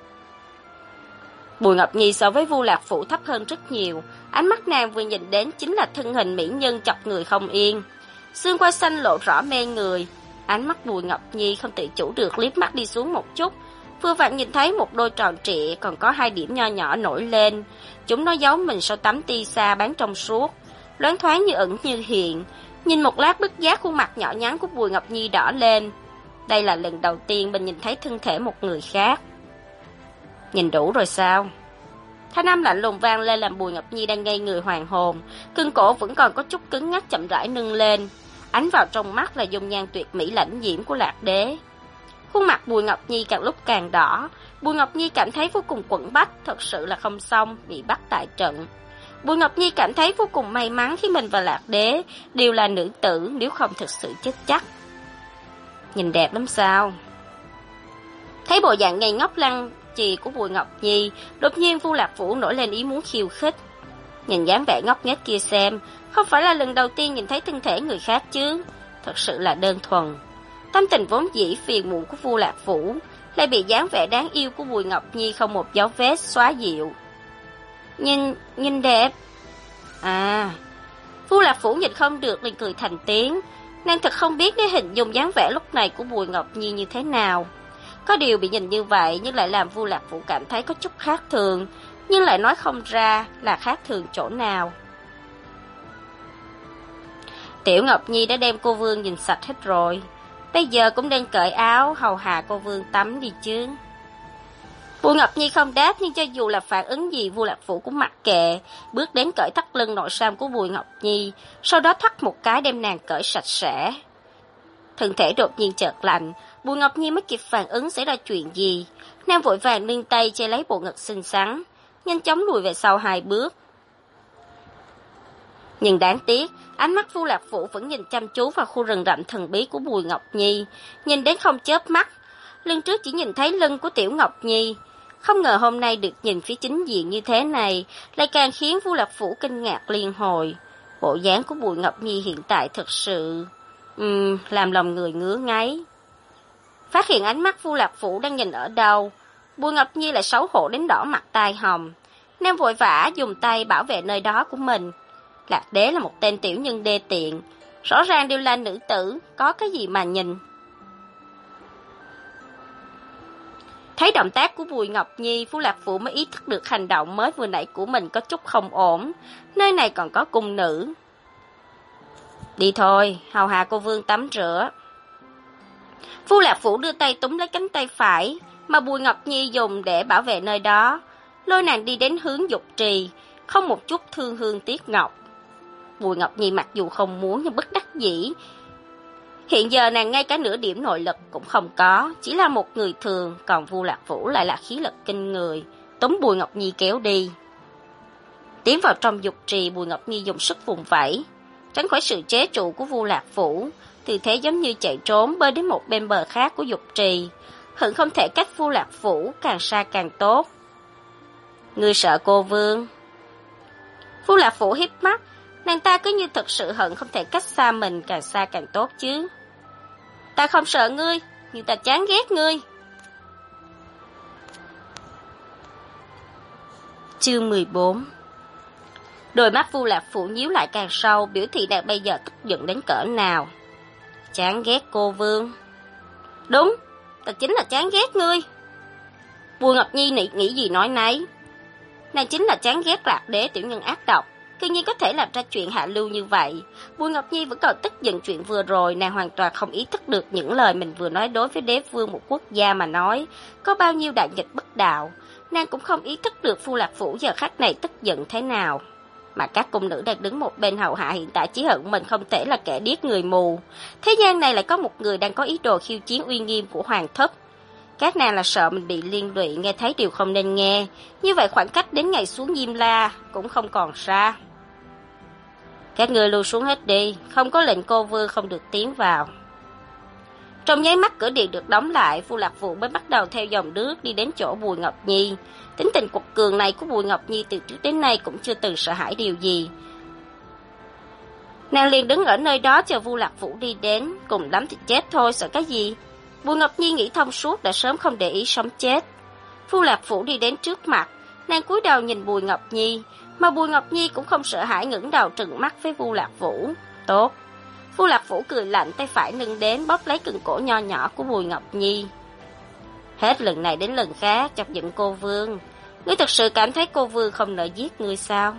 Bùi Ngọc Nhi so với Vu Lạc Phủ thấp hơn rất nhiều, ánh mắt nàng vừa nhìn đến chính là thân hình mỹ nhân chọc người không yên. Xương quai xanh lộ rõ mê người, ánh mắt Bùi Ngọc Nhi không tự chủ được liếc mắt đi xuống một chút, vừa vặn nhìn thấy một đôi tròn trịa còn có 2 điểm nho nhỏ nổi lên. Chúng nó giấu mình sau tấm ti sa bán trong suốt, loáng thoáng như ẩn như hiện. Nhìn một lát bất giác khuôn mặt nhỏ nhắn của Bùi Ngọc Nhi đỏ lên. Đây là lần đầu tiên mình nhìn thấy thân thể một người khác. Nhìn đủ rồi sao? Thanh âm lạnh lùng vang lên làm Bùi Ngọc Nhi đang ngây người hoàn hồn, cưng cổ vẫn còn có chút cứng ngắc chậm rãi nâng lên. Ánh vào trong mắt là dung nhan tuyệt mỹ lãnh diễm của Lạc Đế. Khuôn mặt Bùi Ngọc Nhi càng lúc càng đỏ. Bùi Ngọc Nhi cảm thấy vô cùng quẫn bách, thật sự là không xong, bị bắt tại trận. Bùi Ngọc Nhi cảm thấy vô cùng may mắn khi mình và Lạc Đế đều là nữ tử, nếu không thực sự chết chắc. Nhìn đẹp lắm sao? Thấy bộ dạng ngây ngốc lăng trì của Bùi Ngọc Nhi, đột nhiên Vu Lạc Phủ nổi lên ý muốn khiêu khích. Nhìn dáng vẻ ngốc nghếch kia xem, không phải là lần đầu tiên nhìn thấy thân thể người khác chứ? Thật sự là đơn thuần. Tâm tình vốn dĩ phiền muộn của Vu Lạc Phủ lại bị dáng vẻ đáng yêu của Bùi Ngọc Nhi không một dấu vết xóa dịu. Nhìn đẹp. À, Vu Lạc Phủ nhìn không được liền cười thành tiếng. Nàng thật không biết để hình dung dáng vẻ lúc này của Bùi Ngọc Nhi như thế nào. Có điều bị nhìn như vậy nhưng lại làm Vu Lạc Phủ cảm thấy có chút khác thường, nhưng lại nói không ra là khác thường chỗ nào. Tiểu Ngọc Nhi đã đem cô Vương nhìn sạch hết rồi, bây giờ cũng đang cởi áo hầu hạ cô Vương tắm đi chứ. Bùi Ngọc Nhi không đáp, nhưng cho dù là phản ứng gì Vu Lạc Phủ cũng mặc kệ, bước đến cởi thắt lưng nội sam của Bùi Ngọc Nhi, sau đó thoắt một cái đem nàng cởi sạch sẽ. Thân thể đột nhiên chợt lạnh, Bùi Ngọc Nhi mới kịp phản ứng xảy ra chuyện gì. Nàng vội vàng nâng tay che lấy bộ ngực xinh xắn, nhanh chóng lùi về sau 2 bước. Nhưng đáng tiếc, ánh mắt Vu Lạc Phủ vẫn nhìn chăm chú vào khu rừng rậm thần bí của Bùi Ngọc Nhi, nhìn đến không chớp mắt. Lưng trước chỉ nhìn thấy lưng của Tiểu Ngọc Nhi. Không ngờ hôm nay được nhìn phía chính diện như thế này, lại càng khiến Vu Lạc Phủ kinh ngạc liên hồi. Bộ dáng của Bùi Ngọc Nhi hiện tại thật sự làm lòng người ngứa ngáy. Phát hiện ánh mắt Vu Lạc Phủ đang nhìn ở đâu, Bùi Ngọc Nhi lại xấu hổ đến đỏ mặt tai hồng. Nàng vội vã dùng tay bảo vệ nơi đó của mình. Lạc Đế là một tên tiểu nhân đê tiện, rõ ràng đều là nữ tử, có cái gì mà nhìn. Thấy động tác của Bùi Ngọc Nhi, Vu Lạc Phủ mới ý thức được hành động mới vừa nãy của mình có chút không ổn. Nơi này còn có cung nữ. Đi thôi, hầu hạ cô vương tắm rửa. Vu Lạc Phủ đưa tay túm lấy cánh tay phải mà Bùi Ngọc Nhi dùng để bảo vệ nơi đó, lôi nàng đi đến hướng dục trì, không một chút thương hương tiếc ngọc. Bùi Ngọc Nhi mặc dù không muốn nhưng bất đắc dĩ. Hiện giờ nàng ngay cả nửa điểm nội lực cũng không có, chỉ là một người thường, còn Vu Lạc Phủ lại là khí lực kinh người, túm Bùi Ngọc Nhi kéo đi. Tiến vào trong dục trì, Bùi Ngọc Nhi dùng sức vùng vẫy, tránh khỏi sự chế trụ của Vu Lạc Phủ, tư thế giống như chạy trốn bơi đến một bên bờ khác của dục trì, hận không thể cách Vu Lạc Phủ càng xa càng tốt. Ngươi sợ cô vương? Vu Lạc Phủ híp mắt, nàng ta cứ như thật sự hận không thể cách xa mình càng xa càng tốt chứ. Ta không sợ ngươi, nhưng ta chán ghét ngươi. Chương 14. Đôi mắt Vu Lạc Phủ nhíu lại càng sâu, biểu thị nàng bây giờ tức giận đến cỡ nào. Chán ghét cô vương? Đúng, ta chính là chán ghét ngươi. Bùi Ngọc Nhi nghĩ gì nói nấy. Nàng chính là chán ghét Lạc Đế tiểu nhân ác độc, cư nhiên có thể làm ra chuyện hạ lưu như vậy. Bùi Ngọc Nhi vẫn còn tức giận chuyện vừa rồi, nàng hoàn toàn không ý thức được những lời mình vừa nói đối với đế vương một quốc gia mà nói có bao nhiêu đại nghịch bất đạo. Nàng cũng không ý thức được Vu Lạc Phủ giờ khắc này tức giận thế nào. Mà các cung nữ đang đứng một bên hầu hạ hiện tại chỉ hận mình không thể là kẻ điếc người mù. Thế gian này lại có một người đang có ý đồ khiêu chiến uy nghiêm của hoàng thất. Các nàng là sợ mình bị liên lụy, nghe thấy điều không nên nghe. Như vậy khoảng cách đến ngày xuống Diêm La cũng không còn xa. Các người lưu xuống hết đi, không có lệnh cô vương không được tiến vào. Trong nháy mắt cửa điện được đóng lại, Vu Lạc Phủ mới bắt đầu theo dòng nước đi đến chỗ Bùi Ngọc Nhi. Tính tình quật cường này của Bùi Ngọc Nhi từ trước đến nay cũng chưa từng sợ hãi điều gì. Nàng liền đứng ở nơi đó chờ Vu Lạc Phủ đi đến, cùng lắm thì chết thôi, sợ cái gì. Bùi Ngọc Nhi nghĩ thông suốt đã sớm không để ý sống chết. Vu Lạc Phủ đi đến trước mặt, nàng cúi đầu nhìn Bùi Ngọc Nhi, mà Bùi Ngọc Nhi cũng không sợ hãi, ngẩng đầu trừng mắt với Vu Lạc Phủ. Tốt. Vu Lạc Phủ cười lạnh, tay phải nâng đến bóp lấy cần cổ nho nhỏ của Bùi Ngọc Nhi. Hết lần này đến lần khác chọc giận cô vương. Ngươi thật sự cảm thấy cô vương không nỡ giết ngươi sao?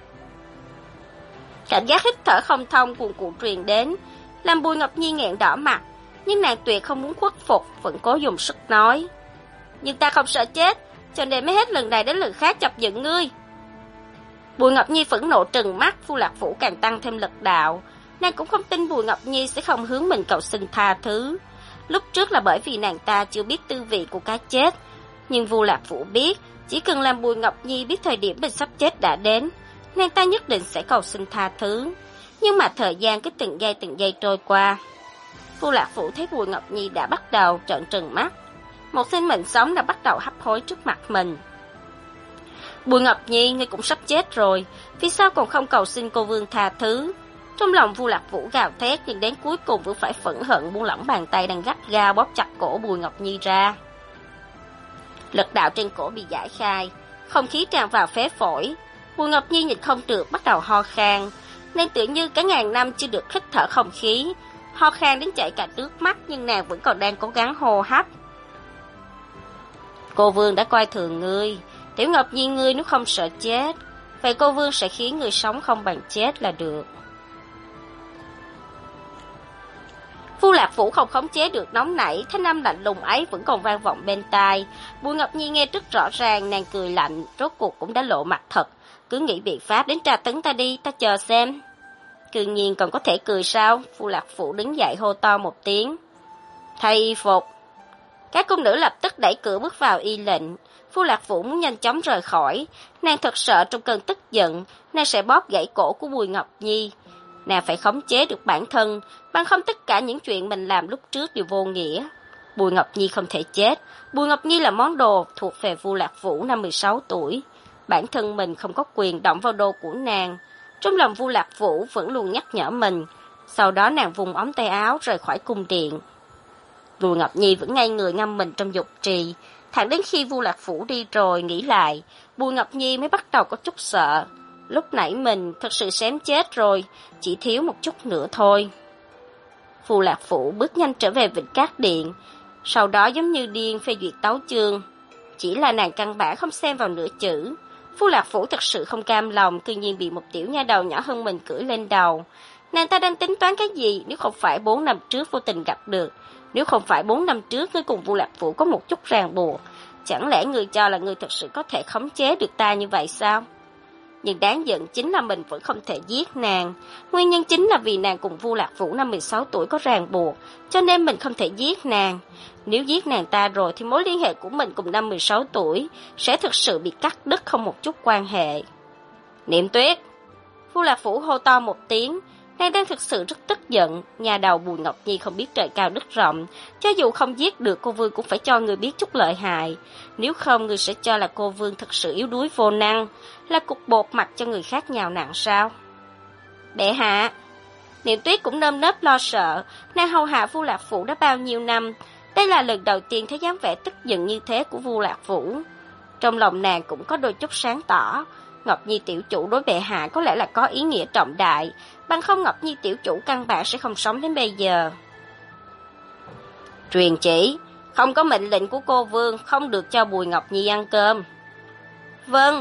Cảm giác hít thở không thông cuồn cuộn truyền đến, làm Bùi Ngọc Nhi nghẹn đỏ mặt, nhưng nàng tuyệt không muốn khuất phục, vẫn cố dùng sức nói. Nhưng ta không sợ chết, cho nên mới hết lần này đến lần khác chọc giận ngươi. Bùi Ngọc Nhi phẫn nộ trừng mắt, Vu Lạc Phủ càng tăng thêm lực đạo. Nàng cũng không tin Bùi Ngọc Nhi sẽ không hướng mình cầu xin tha thứ. Lúc trước là bởi vì nàng ta chưa biết tư vị của cái chết, nhưng Vu Lạc Phủ biết, chỉ cần làm Bùi Ngọc Nhi biết thời điểm mình sắp chết đã đến, nàng ta nhất định sẽ cầu xin tha thứ. Nhưng mà thời gian cứ từng giây trôi qua. Vu Lạc Phủ thấy Bùi Ngọc Nhi đã bắt đầu trợn trừng mắt, một sinh mệnh sống đã bắt đầu hấp hối trước mặt mình. Bùi Ngọc Nhi, ngươi cũng sắp chết rồi, vì sao còn không cầu xin cô vương tha thứ? Trong lòng Vu Lạc Vũ gào thét, nhưng đến cuối cùng vẫn phải phẫn hận buông lỏng bàn tay đang gắt gao bóp chặt cổ Bùi Ngọc Nhi ra. Lực đạo trên cổ bị giải khai, không khí tràn vào phế phổi. Bùi Ngọc Nhi nhìn không được, bắt đầu ho khan, nên tự như cả ngàn năm chưa được hít thở không khí, ho khan đến chảy cả nước mắt, nhưng nàng vẫn còn đang cố gắng hô hấp. Cô vương đã coi thường ngươi, Tiểu Ngọc Nhi ngươi nếu không sợ chết, vậy cô vương sẽ khiến ngươi sống không bằng chết là được. Vu Lạc Phủ không khống chế được nóng nảy, thanh âm lạnh lùng ấy vẫn còn vang vọng bên tai. Bùi Ngọc Nhi nghe rất rõ ràng, nàng cười lạnh, rốt cuộc cũng đã lộ mặt thật. Cứ nghĩ biện pháp đến tra tấn ta đi, ta chờ xem. Cương nhiên còn có thể cười sao? Vu Lạc Phủ đứng dậy hô to một tiếng. Thay y phục. Các cung nữ lập tức đẩy cửa bước vào y lệnh. Vu Lạc Vũ muốn nhanh chóng rời khỏi. Nàng thật sợ trong cơn tức giận, nàng sẽ bóp gãy cổ của Bùi Ngọc Nhi. Nàng phải khống chế được bản thân, bằng không tất cả những chuyện mình làm lúc trước đều vô nghĩa. Bùi Ngọc Nhi không thể chết. Bùi Ngọc Nhi là món đồ thuộc về Vu Lạc Vũ năm 16 tuổi. Bản thân mình không có quyền động vào đồ của nàng. Trong lòng Vu Lạc Vũ vẫn luôn nhắc nhở mình. Sau đó nàng vùng ống tay áo rời khỏi cung điện. Bùi Ngọc Nhi vẫn ngay người ngâm mình trong dục trì. Thẳng đến khi Vu Lạc Vũ đi rồi nghĩ lại, Bùi Ngọc Nhi mới bắt đầu có chút sợ. Lúc nãy mình thật sự xém chết rồi, chỉ thiếu một chút nữa thôi. Vu Lạc Vũ bước nhanh trở về Vĩnh Cát Điện, sau đó giống như điên phê duyệt tấu chương. Chỉ là nàng căn bản không xem vào nửa chữ. Vu Lạc Vũ thật sự không cam lòng, cư nhiên bị một tiểu nha đầu nhỏ hơn mình cưỡi lên đầu. Nàng ta đang tính toán cái gì nếu không phải 4 năm trước vô tình gặp được? Nếu không phải 4 năm trước ngươi cùng Vu Lạc Vũ có một chút ràng buộc, chẳng lẽ ngươi cho là ngươi thật sự có thể khống chế được ta như vậy sao? Nhưng đáng giận chính là mình vẫn không thể giết nàng. Nguyên nhân chính là vì nàng cùng Vu Lạc Vũ năm 16 tuổi có ràng buộc, cho nên mình không thể giết nàng. Nếu giết nàng ta rồi thì mối liên hệ của mình cùng năm 16 tuổi sẽ thực sự bị cắt đứt không một chút quan hệ. Niệm Tuyết! Vu Lạc Vũ hô to một tiếng. Nàng đang thực sự rất tức giận. Nhà đầu Bùi Ngọc Nhi không biết trời cao đất rộng, cho dù không giết được cô Vương cũng phải cho người biết chút lợi hại. Nếu không người sẽ cho là cô Vương thật sự yếu đuối vô năng, là cục bột mặt cho người khác nhào nặn sao? Bệ hạ! Niệm Tuyết cũng nơm nớp lo sợ. Nàng hầu hạ Vu Lạc Vũ đã bao nhiêu năm, đây là lần đầu tiên thấy dáng vẻ tức giận như thế của Vu Lạc Vũ. Trong lòng nàng cũng có đôi chút sáng tỏ. Ngọc Nhi tiểu chủ đối bệ hạ có lẽ là có ý nghĩa trọng đại, bằng không Ngọc Nhi tiểu chủ căn bản sẽ không sống đến bây giờ. Truyền chỉ, không có mệnh lệnh của cô Vương, không được cho Bùi Ngọc Nhi ăn cơm. Vâng.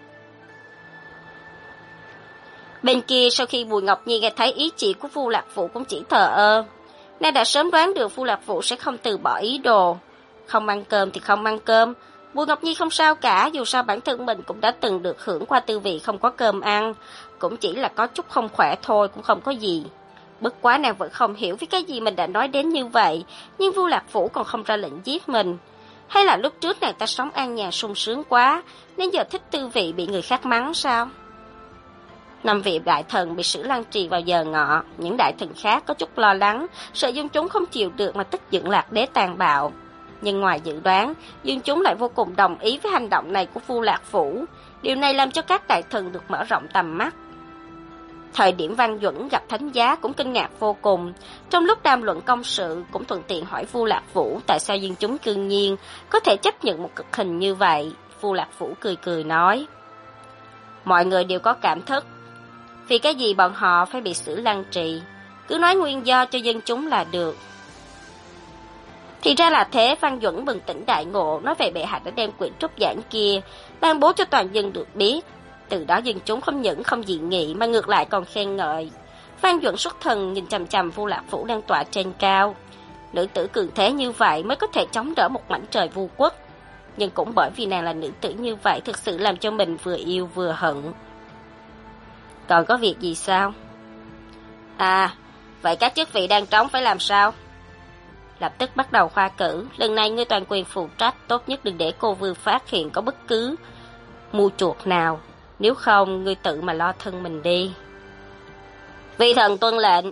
Bên kia sau khi Bùi Ngọc Nhi nghe thấy ý chỉ của Vu Lạc Vũ cũng chỉ thờ ơ. Nàng đã sớm đoán được Vu Lạc Vũ sẽ không từ bỏ ý đồ. Không ăn cơm thì không ăn cơm. Bùi Ngọc Nhi không sao cả, dù sao bản thân mình cũng đã từng được hưởng qua tư vị không có cơm ăn, cũng chỉ là có chút không khỏe thôi, cũng không có gì. Bất quá nàng vẫn không hiểu vì cái gì mình đã nói đến như vậy, nhưng Vu Lạc Vũ còn không ra lệnh giết mình. Hay là lúc trước nàng ta sống an nhàn sung sướng quá, nên giờ thích tư vị bị người khác mắng sao? 5 vị đại thần bị xử lăng trì vào giờ ngọ, những đại thần khác có chút lo lắng, sợ dân chúng không chịu được mà tức giận Lạc Đế tàn bạo. Nhưng ngoài dự đoán, dân chúng lại vô cùng đồng ý với hành động này của Vu Lạc Vũ. Điều này làm cho các đại thần được mở rộng tầm mắt. Thời điểm Văn Duẩn gặp Thánh Giá cũng kinh ngạc vô cùng. Trong lúc đàm luận công sự, cũng thuận tiện hỏi Vu Lạc Vũ tại sao dân chúng cương nhiên có thể chấp nhận một cực hình như vậy. Vu Lạc Vũ cười cười nói: mọi người đều có cảm thức. Vì cái gì bọn họ phải bị xử lăng trì? Cứ nói nguyên do cho dân chúng là được. Thì ra là thế. Văn Duẩn bừng tỉnh đại ngộ, nói về bệ hạ đã đem quyển trúc giảng kia ban bố cho toàn dân được biết. Từ đó dân chúng không những không dị nghị mà ngược lại còn khen ngợi. Văn Duẩn xuất thần nhìn chằm chằm Vu Lạc Vũ đang tọa trên cao. Nữ tử cường thế như vậy mới có thể chống đỡ một mảnh trời vu quốc. Nhưng cũng bởi vì nàng là nữ tử như vậy, thực sự làm cho mình vừa yêu vừa hận. Còn có việc gì sao? À, vậy các chức vị đang trống phải làm sao? Lập tức bắt đầu khoa cử. Lần này ngươi toàn quyền phụ trách, tốt nhất đừng để cô Vương phát hiện có bất cứ mua chuột nào. Nếu không, ngươi tự mà lo thân mình đi. Vi thần tuân lệnh.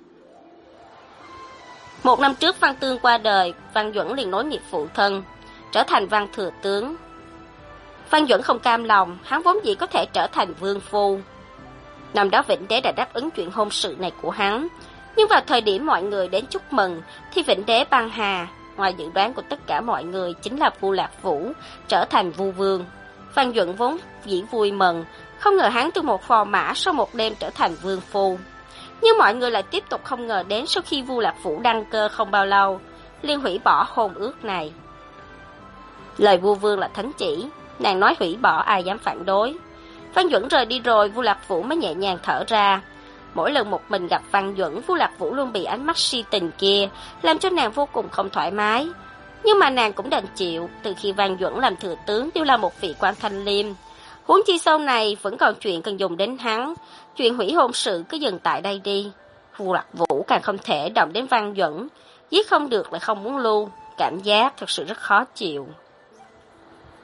1 năm trước Văn Tương qua đời, Văn Duẩn liền nối nghiệp phụ thân, trở thành Văn thừa tướng. Văn Duẩn không cam lòng, hắn vốn dĩ có thể trở thành vương phu. Năm đó Vĩnh Đế đã đáp ứng chuyện hôn sự này của hắn. Nhưng vào thời điểm mọi người đến chúc mừng thì Vĩnh Đế băng hà. Ngoài dự đoán của tất cả mọi người chính là Vu Lạc Vũ trở thành Vu Vương. Văn Duẩn vốn dĩ vui mừng, không ngờ hắn từ một phò mã sau một đêm trở thành vương phu. Nhưng mọi người lại tiếp tục không ngờ đến sau khi Vu Lạc Vũ đăng cơ không bao lâu, liền hủy bỏ hôn ước này. Lời Vu Vương là thánh chỉ, nàng nói hủy bỏ ai dám phản đối. Văn Duẩn rời đi rồi, Vu Lạc Vũ mới nhẹ nhàng thở ra. Mỗi lần một mình gặp Văn Duẩn, Vu Lạc Vũ luôn bị ánh mắt si tình kia làm cho nàng vô cùng không thoải mái. Nhưng mà nàng cũng đành chịu, từ khi Văn Duẩn làm thừa tướng đều là một vị quan thanh liêm. Huống chi sau này vẫn còn chuyện cần dùng đến hắn, chuyện hủy hôn sự cứ dừng tại đây đi. Vu Lạc Vũ càng không thể động đến Văn Duẩn, giết không được lại không muốn lưu, cảm giác thật sự rất khó chịu.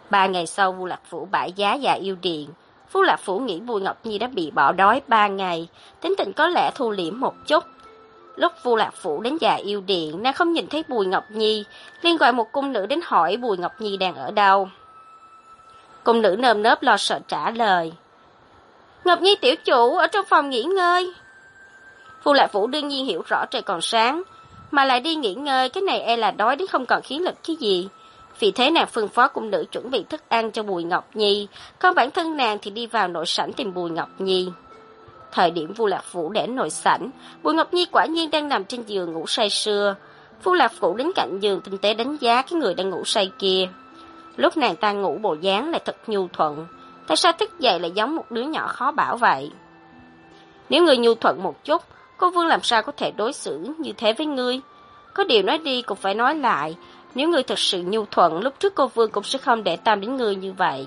3 ngày sau, Vu Lạc Phủ bãi giá và yêu điện. Vu Lạc Phủ nghĩ Bùi Ngọc Nhi đã bị bỏ đói 3 ngày, tính tình có lẽ thu liễm một chút. Lúc Vu Lạc Phủ đến Dạ Yêu Điện, nàng không nhìn thấy Bùi Ngọc Nhi, liền gọi một cung nữ đến hỏi Bùi Ngọc Nhi đang ở đâu. Cung nữ nơm nớp lo sợ trả lời: Ngọc Nhi tiểu chủ ở trong phòng nghỉ ngơi. Vu Lạc Phủ đương nhiên hiểu rõ trời còn sáng, mà lại đi nghỉ ngơi, cái này e là đói đến không còn khí lực cái gì. Vì thế nàng phân phó cung nữ chuẩn bị thức ăn cho Bùi Ngọc Nhi, còn bản thân nàng thì đi vào nội sảnh tìm Bùi Ngọc Nhi. Thời điểm Vu Lạc Phủ đến nội sảnh, Bùi Ngọc Nhi quả nhiên đang nằm trên giường ngủ say sưa. Vu Lạc Phủ đến cạnh giường tinh tế đánh giá cái người đang ngủ say kia. Lúc nàng ta ngủ bộ dáng lại thật nhu thuận, tại sao thức dậy lại giống một đứa nhỏ khó bảo vậy? Nếu ngươi nhu thuận một chút, cô Vương làm sao có thể đối xử như thế với ngươi? Có điều nói đi cũng phải nói lại, nếu ngươi thật sự nhu thuận, lúc trước cô Vương cũng sẽ không để tâm đến ngươi như vậy.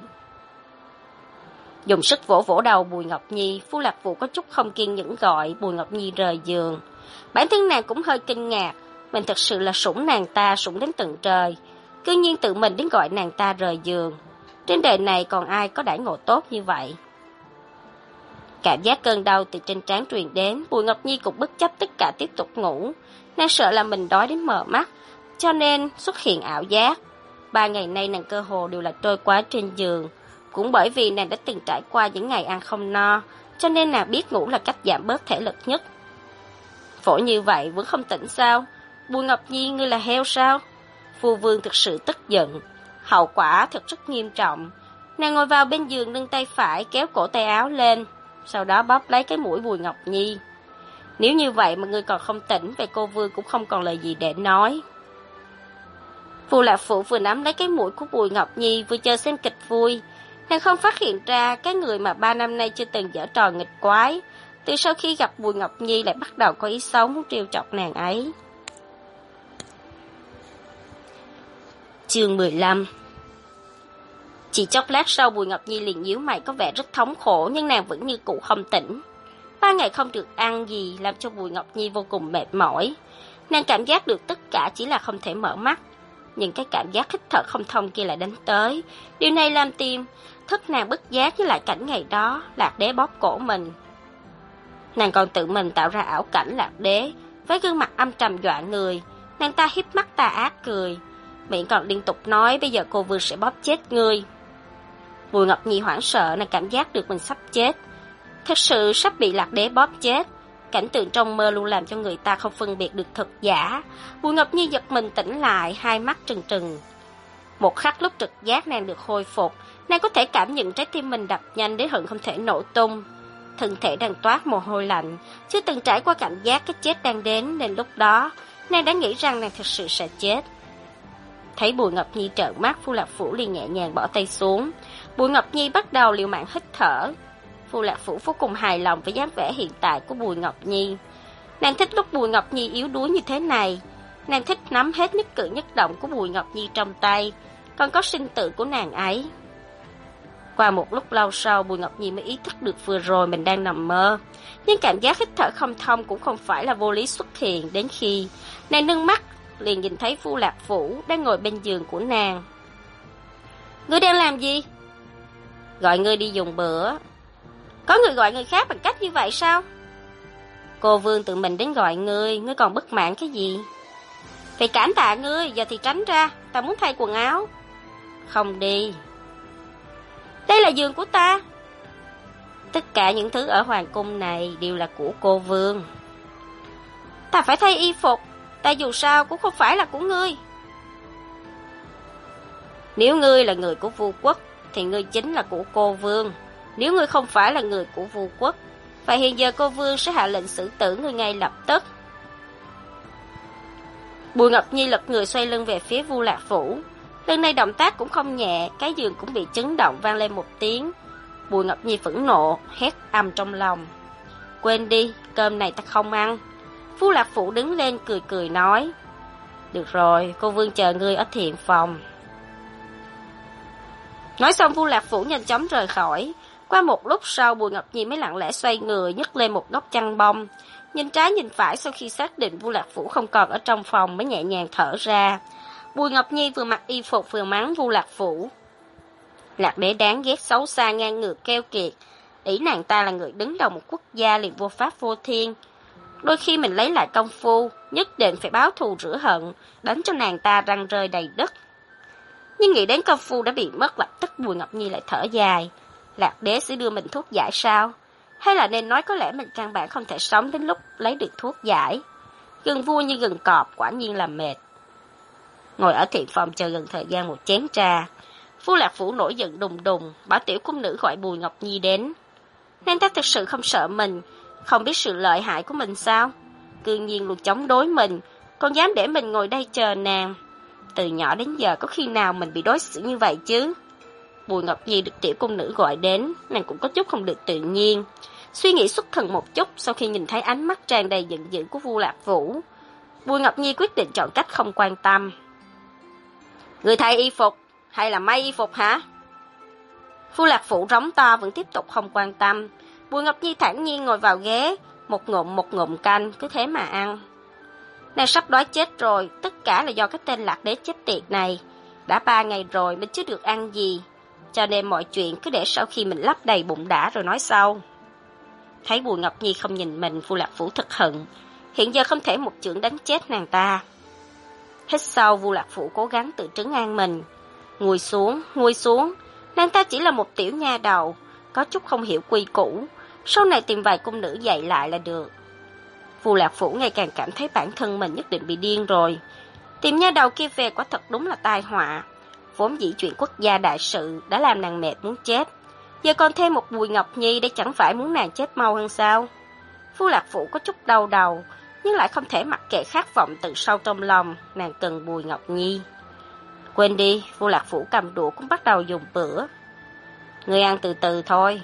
Dùng sức vỗ vỗ đầu Bùi Ngọc Nhi, Vu Lạc Phủ có chút không kiên nhẫn gọi Bùi Ngọc Nhi rời giường. Bản thân nàng cũng hơi kinh ngạc, mình thật sự là sủng nàng ta, sủng đến tận trời, cư nhiên tự mình đến gọi nàng ta rời giường. Trên đời này còn ai có đãi ngộ tốt như vậy? Cảm giác cơn đau từ trên trán truyền đến, Bùi Ngọc Nhi cũng bất chấp tất cả tiếp tục ngủ. Nàng sợ là mình đói đến mờ mắt, cho nên xuất hiện ảo giác. 3 ngày nay nàng cơ hồ đều là trôi qua trên giường. Cũng bởi vì nàng đã từng trải qua những ngày ăn không no, cho nên nàng biết ngủ là cách giảm bớt thể lực nhất. Phổi như vậy vẫn không tỉnh sao? Bùi Ngọc Nhi, ngươi là heo sao? Phu Vương thực sự tức giận. Hậu quả thật rất nghiêm trọng. Nàng ngồi vào bên giường, nâng tay phải kéo cổ tay áo lên, sau đó bóp lấy cái mũi Bùi Ngọc Nhi. Nếu như vậy mà ngươi còn không tỉnh, vậy cô Vương cũng không còn lời gì để nói. Vu Lạc Phủ vừa nắm lấy cái mũi của Bùi Ngọc Nhi, vừa chờ xem kịch vui. Nàng không phát hiện ra cái người mà 3 năm nay chưa từng giở trò nghịch quái, từ sau khi gặp Bùi Ngọc Nhi lại bắt đầu có ý xấu muốn trêu chọc nàng ấy. Chương 15. Chỉ chốc lát sau, Bùi Ngọc Nhi liền nhíu mày, có vẻ rất thống khổ, nhưng nàng vẫn như cũ không tỉnh. 3 ngày không được ăn gì làm cho Bùi Ngọc Nhi vô cùng mệt mỏi. Nàng cảm giác được tất cả, chỉ là không thể mở mắt. Nhưng cái cảm giác hít thở không thông kia lại đánh tới. Điều này làm tim thức nàng bất giác với lại cảnh ngày đó Lạc Đế bóp cổ mình. Nàng còn tự mình tạo ra ảo cảnh Lạc Đế với gương mặt âm trầm dọa người. Nàng ta híp mắt tà ác cười, miệng còn liên tục nói bây giờ cô Vương sẽ bóp chết ngươi. Bùi Ngọc Nhi hoảng sợ, nàng cảm giác được mình sắp chết, thật sự sắp bị Lạc Đế bóp chết. Cảnh tượng trong mơ luôn làm cho người ta không phân biệt được thật giả. Bùi Ngọc Nhi giật mình tỉnh lại, hai mắt trừng trừng. Một khắc lúc trực giác nàng được khôi phục, nàng có thể cảm nhận trái tim mình đập nhanh đến hận không thể nổ tung. Thân thể đang toát mồ hôi lạnh, chưa từng trải qua cảm giác cái chết đang đến, nên lúc đó nàng đã nghĩ rằng nàng thật sự sẽ chết. Thấy Bùi Ngọc Nhi trợn mắt, Vu Lạc Phủ liền nhẹ nhàng bỏ tay xuống. Bùi Ngọc Nhi bắt đầu liều mạng hít thở. Vu Lạc Phủ vô cùng hài lòng với dáng vẻ hiện tại của Bùi Ngọc Nhi. Nàng thích lúc Bùi Ngọc Nhi yếu đuối như thế này. Nàng thích nắm hết nhất cử nhất động của Bùi Ngọc Nhi trong tay, còn có sinh tử của nàng ấy. Qua một lúc lâu sau, Bùi Ngọc Nhi mới ý thức được vừa rồi mình đang nằm mơ. Nhưng cảm giác hít thở không thông cũng không phải là vô lý xuất hiện, đến khi nàng nâng mắt liền nhìn thấy Vu Lạc Phủ đang ngồi bên giường của nàng. Ngươi đang làm gì? Gọi ngươi đi dùng bữa. Có người gọi người khác bằng cách như vậy sao? Cô Vương tự mình đến gọi ngươi còn bất mãn cái gì? Phải cảm tạ ngươi, giờ thì tránh ra, ta muốn thay quần áo. Không đi. Đây là giường của ta. Tất cả những thứ ở hoàng cung này đều là của cô Vương. Ta phải thay y phục, ta dù sao cũng không phải là của ngươi. Nếu ngươi là người của Vu quốc, thì ngươi chính là của cô Vương. Nếu ngươi không phải là người của Vu quốc, vậy hiện giờ cô Vương sẽ hạ lệnh xử tử ngươi ngay lập tức. Bùi Ngọc Nhi lật người xoay lưng về phía Vu Lạc Phủ. Lần này động tác cũng không nhẹ, cái giường cũng bị chấn động vang lên một tiếng. Bùi Ngọc Nhi phẫn nộ, hét âm trong lòng. Quên đi, cơm này ta không ăn. Vu Lạc Phủ đứng lên cười cười nói. Được rồi, cô Vương chờ ngươi ở thiện phòng. Nói xong Vu Lạc Phủ nhanh chóng rời khỏi. Qua một lúc sau, Bùi Ngọc Nhi mới lặng lẽ xoay người, nhấc lên một góc chăn bông. Nhìn trái nhìn phải, sau khi xác định Vu Lạc Phủ không còn ở trong phòng mới nhẹ nhàng thở ra. Bùi Ngọc Nhi vừa mặc y phục vừa mắng Vu Lạc Phủ. Lạc Đế đáng ghét, xấu xa, ngang ngược, keo kiệt. Ý nàng ta là người đứng đầu một quốc gia liền vô pháp vô thiên. Đôi khi mình lấy lại công phu, nhất định phải báo thù rửa hận, đánh cho nàng ta răng rơi đầy đất. Nhưng nghĩ đến công phu đã bị mất, lập tức Bùi Ngọc Nhi lại thở dài. Lạc Đế sẽ đưa mình thuốc giải sao? Hay là nên nói có lẽ mình căn bản không thể sống đến lúc lấy được thuốc giải. Gần vua như gần cọp, quả nhiên là mệt. Ngồi ở thiện phòng chờ gần thời gian một chén trà, Phu Lạc Phủ nổi giận đùng đùng, bảo tiểu cung nữ gọi Bùi Ngọc Nhi đến. Nàng ta thực sự không sợ mình, không biết sự lợi hại của mình sao? Cương nhiên luôn chống đối mình, còn dám để mình ngồi đây chờ nàng. Từ nhỏ đến giờ có khi nào mình bị đối xử như vậy chứ? Bùi Ngọc Nhi được tiểu cung nữ gọi đến, nàng cũng có chút không được tự nhiên. Suy nghĩ xuất thần một chút sau khi nhìn thấy ánh mắt tràn đầy giận dữ của Vu Lạc Vũ. Bùi Ngọc Nhi quyết định chọn cách không quan tâm. Người thay y phục, hay là may y phục hả? Vu Lạc Vũ rống to vẫn tiếp tục không quan tâm. Bùi Ngọc Nhi thản nhiên ngồi vào ghế, một ngụm canh, cứ thế mà ăn. Nàng sắp đói chết rồi, tất cả là do cái tên Lạc Đế chết tiệt này. Đã 3 ngày rồi mình chưa được ăn gì, cho nên mọi chuyện cứ để sau khi mình lấp đầy bụng đã rồi nói sau. Thấy Bùi Ngọc Nhi không nhìn mình, Vu Lạc Vũ thật hận. Hiện giờ không thể một chưởng đánh chết nàng ta. Hít sâu, Vu Lạc Vũ cố gắng tự trấn an mình. Ngồi xuống, nàng ta chỉ là một tiểu nha đầu, có chút không hiểu quy củ, sau này tìm vài cung nữ dạy lại là được. Vu Lạc Vũ ngày càng cảm thấy bản thân mình nhất định bị điên rồi. Tìm nha đầu kia về quả thật đúng là tai họa. Vốn dĩ chuyện quốc gia đại sự đã làm nàng mệt muốn chết, giờ còn thêm một Bùi Ngọc Nhi để chẳng phải muốn nàng chết mau hơn sao? Vu Lạc Vũ có chút đau đầu, nhưng lại không thể mặc kệ khát vọng từ sâu trong lòng, nàng cần Bùi Ngọc Nhi. Quên đi, Vu Lạc Vũ cầm đũa cũng bắt đầu dùng bữa. Ngươi ăn từ từ thôi.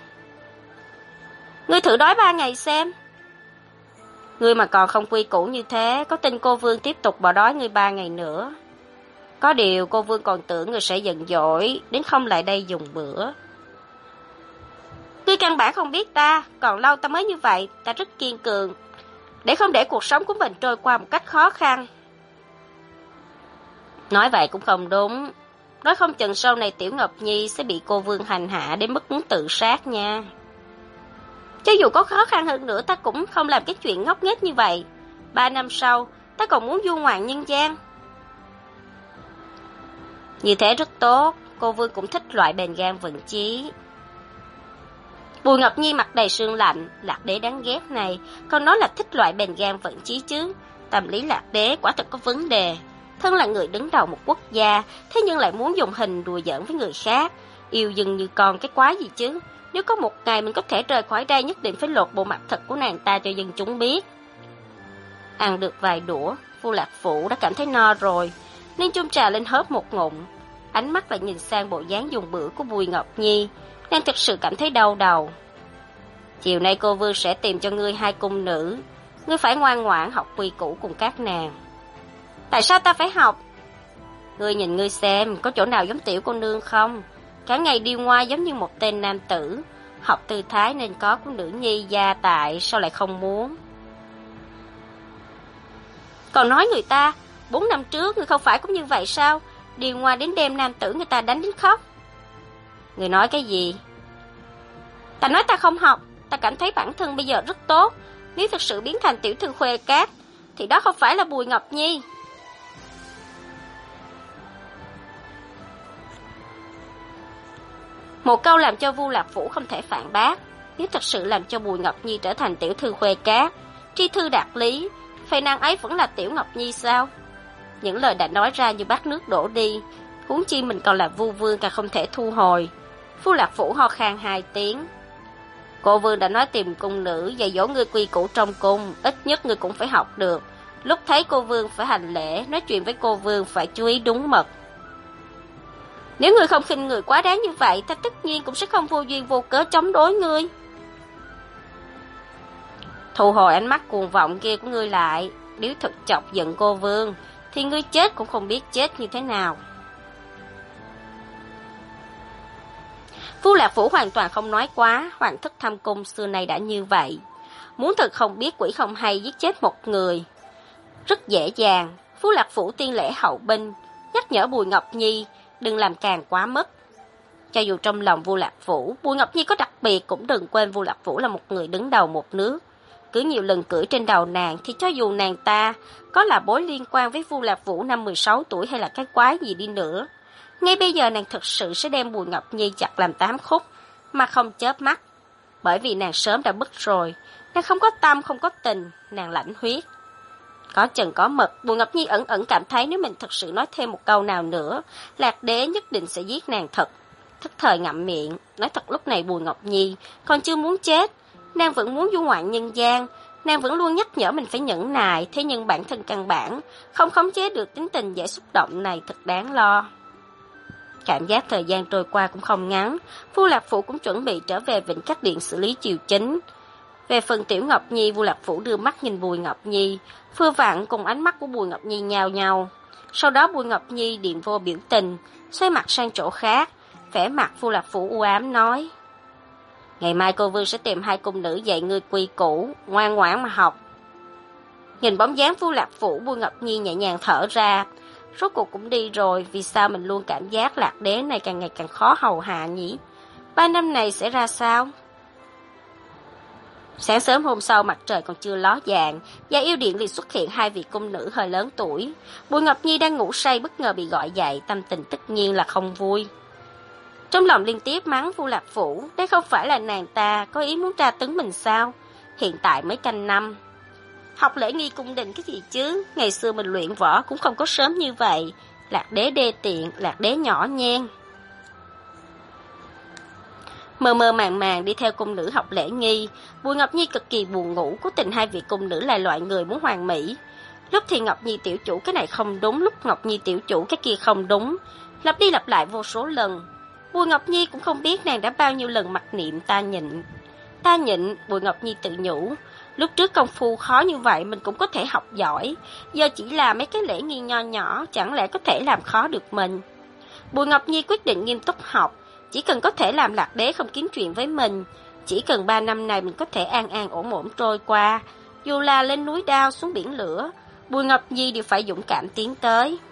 Ngươi thử đói 3 ngày xem. Ngươi mà còn không quy củ như thế, có tin cô Vương tiếp tục bỏ đói ngươi 3 ngày nữa. Có điều cô Vương còn tưởng ngươi sẽ giận dỗi, đến không lại đây dùng bữa. Ngươi căn bản không biết ta, còn lâu ta mới như vậy, ta rất kiên cường, để không để cuộc sống của mình trôi qua một cách khó khăn. Nói vậy cũng không đúng, nói không chừng sau này Tiểu Ngọc Nhi sẽ bị cô Vương hành hạ đến mức muốn tự sát nha. Cho dù có khó khăn hơn nữa ta cũng không làm cái chuyện ngốc nghếch như vậy. 3 năm sau, ta còn muốn du ngoạn nhân gian. Như thế rất tốt, cô Vương cũng thích loại bền gan vững chí. Bùi Ngọc Nhi mặt đầy sương lạnh, Lạc Đế đáng ghét này, còn nói là thích loại bền gan vững chí chứ. Tâm lý Lạc Đế quả thật có vấn đề. Thân là người đứng đầu một quốc gia, thế nhưng lại muốn dùng hình đùa giỡn với người khác. Yêu dưng như con cái quái gì chứ. Nếu có một ngày mình có thể rời khỏi đây, nhất định phải lột bộ mặt thật của nàng ta cho dân chúng biết. Ăn được vài đũa, Vu Lạc Vũ đã cảm thấy no rồi, nên chung trà lên hớp một ngụm. Ánh mắt lại nhìn sang bộ dáng dùng bữa của Bùi Ngọc Nhi, nàng thực sự cảm thấy đau đầu. Chiều nay cô Vương sẽ tìm cho ngươi 2 cung nữ, ngươi phải ngoan ngoãn học quy củ cùng các nàng. Tại sao ta phải học? Ngươi nhìn ngươi xem, có chỗ nào giống tiểu cô nương không? Cả ngày điêu ngoa giống như một tên nam tử, học tư thái nên có của nữ nhi gia tại, sao lại không muốn? Còn nói người ta, 4 năm trước ngươi không phải cũng như vậy sao? Điêu ngoa đến đêm nam tử người ta đánh đến khóc. Ngươi nói cái gì? Ta nói ta không học, ta cảm thấy bản thân bây giờ rất tốt. Nếu thực sự biến thành tiểu thư Khuê Cát, thì đó không phải là Bùi Ngọc Nhi. Một câu làm cho Vu Lạc Vũ không thể phản bác. Nếu thật sự làm cho Bùi Ngọc Nhi trở thành tiểu thư Khuê Cát, tri thư đạt lý, vậy nàng ấy vẫn là tiểu Ngọc Nhi sao? Những lời đã nói ra như bát nước đổ đi, huống chi mình còn là Vu Vương càng không thể thu hồi. Vu Lạc Vũ ho khan 2 tiếng. Cô Vương đã nói tìm cung nữ dạy dỗ ngươi quy củ trong cung, ít nhất ngươi cũng phải học được. Lúc thấy cô Vương phải hành lễ, nói chuyện với cô Vương phải chú ý đúng mật. Nếu ngươi không khinh người quá đáng như vậy, ta tất nhiên cũng sẽ không vô duyên vô cớ chống đối ngươi. Thu hồi ánh mắt cuồng vọng kia của ngươi lại, nếu thật chọc giận cô Vương, thì ngươi chết cũng không biết chết như thế nào. Vu Lạc Vũ hoàn toàn không nói quá, hoàng thất thâm cung xưa nay đã như vậy. Muốn thật không biết quỷ không hay giết chết một người rất dễ dàng. Vu Lạc Vũ tiên lễ hậu binh, nhắc nhở Bùi Ngọc Nhi đừng làm càng quá mức. Cho dù trong lòng Vu Lạc Vũ, Bùi Ngọc Nhi có đặc biệt cũng đừng quên Vu Lạc Vũ là một người đứng đầu một nước. Cứ nhiều lần cưỡi trên đầu nàng thì cho dù nàng ta có là mối liên quan với Vu Lạc Vũ năm 16 tuổi hay là cái quái gì đi nữa, ngay bây giờ nàng thực sự sẽ đem Bùi Ngọc Nhi chặt làm 8 khúc mà không chớp mắt. Bởi vì nàng sớm đã bức rồi, nàng không có tâm không có tình, nàng lãnh huyết. Có chừng có mực, Bùi Ngọc Nhi ẩn ẩn cảm thấy nếu mình thật sự nói thêm một câu nào nữa, Lạc Đế nhất định sẽ giết nàng thật. Thức thời ngậm miệng, nói thật lúc này Bùi Ngọc Nhi còn chưa muốn chết, nàng vẫn muốn du ngoạn nhân gian, nàng vẫn luôn nhắc nhở mình phải nhẫn nại, thế nhưng bản thân căn bản không khống chế được tính tình dễ xúc động này thật đáng lo. Cảm giác thời gian trôi qua cũng không ngắn, Vu Lạc Vũ cũng chuẩn bị trở về Vĩnh Các Điện xử lý triều chính. Về phần Tiểu Ngọc Nhi, Vu Lạc Vũ đưa mắt nhìn Bùi Ngọc Nhi, vừa vặn cùng ánh mắt của Bùi Ngọc Nhi nhao nhau. Sau đó Bùi Ngọc Nhi điện vô biểu tình, xoay mặt sang chỗ khác, vẻ mặt Vu Lạc Vũ u ám nói: ngày mai cô Vương sẽ tìm 2 cung nữ dạy ngươi quy củ, ngoan ngoãn mà học. Nhìn bóng dáng Vu Lạc Vũ, Bùi Ngọc Nhi nhẹ nhàng thở ra. Rốt cuộc cũng đi rồi, vì sao mình luôn cảm giác Lạc Đế này càng ngày càng khó hầu hạ nhỉ? 3 năm này sẽ ra sao? Sáng sớm hôm sau, mặt trời còn chưa ló dạng, Gia Yêu Điện liền xuất hiện 2 vị cung nữ hơi lớn tuổi. Bùi Ngọc Nhi đang ngủ say bất ngờ bị gọi dậy, tâm tình tất nhiên là không vui. Trong lòng liên tiếp mắng Vu Lạc Vũ, đây không phải là nàng ta có ý muốn tra tấn mình sao? Hiện tại mới canh năm. Học lễ nghi cung đình cái gì chứ, ngày xưa mình luyện võ cũng không có sớm như vậy. Lạc Đế đê tiện, Lạc Đế nhỏ nhen. Mơ mơ màng màng đi theo cung nữ học lễ nghi, Bùi Ngọc Nhi cực kỳ buồn ngủ, cố tình 2 vị cung nữ là loại người muốn hoàn mỹ. Lúc thì Ngọc Nhi tiểu chủ cái này không đúng, lúc Ngọc Nhi tiểu chủ cái kia không đúng, lặp đi lặp lại vô số lần. Bùi Ngọc Nhi cũng không biết nàng đã bao nhiêu lần mặc niệm ta nhịn. Ta nhịn, Bùi Ngọc Nhi tự nhủ, lúc trước công phu khó như vậy mình cũng có thể học giỏi, giờ chỉ là mấy cái lễ nghi nho nhỏ, chẳng lẽ có thể làm khó được mình. Bùi Ngọc Nhi quyết định nghiêm túc học, chỉ cần có thể làm Lạc Đế không kiếm chuyện với mình, chỉ cần 3 năm này mình có thể an an ổn ổn trôi qua, dù là lên núi đao xuống biển lửa, Bùi Ngọc Nhi đều phải dũng cảm tiến tới.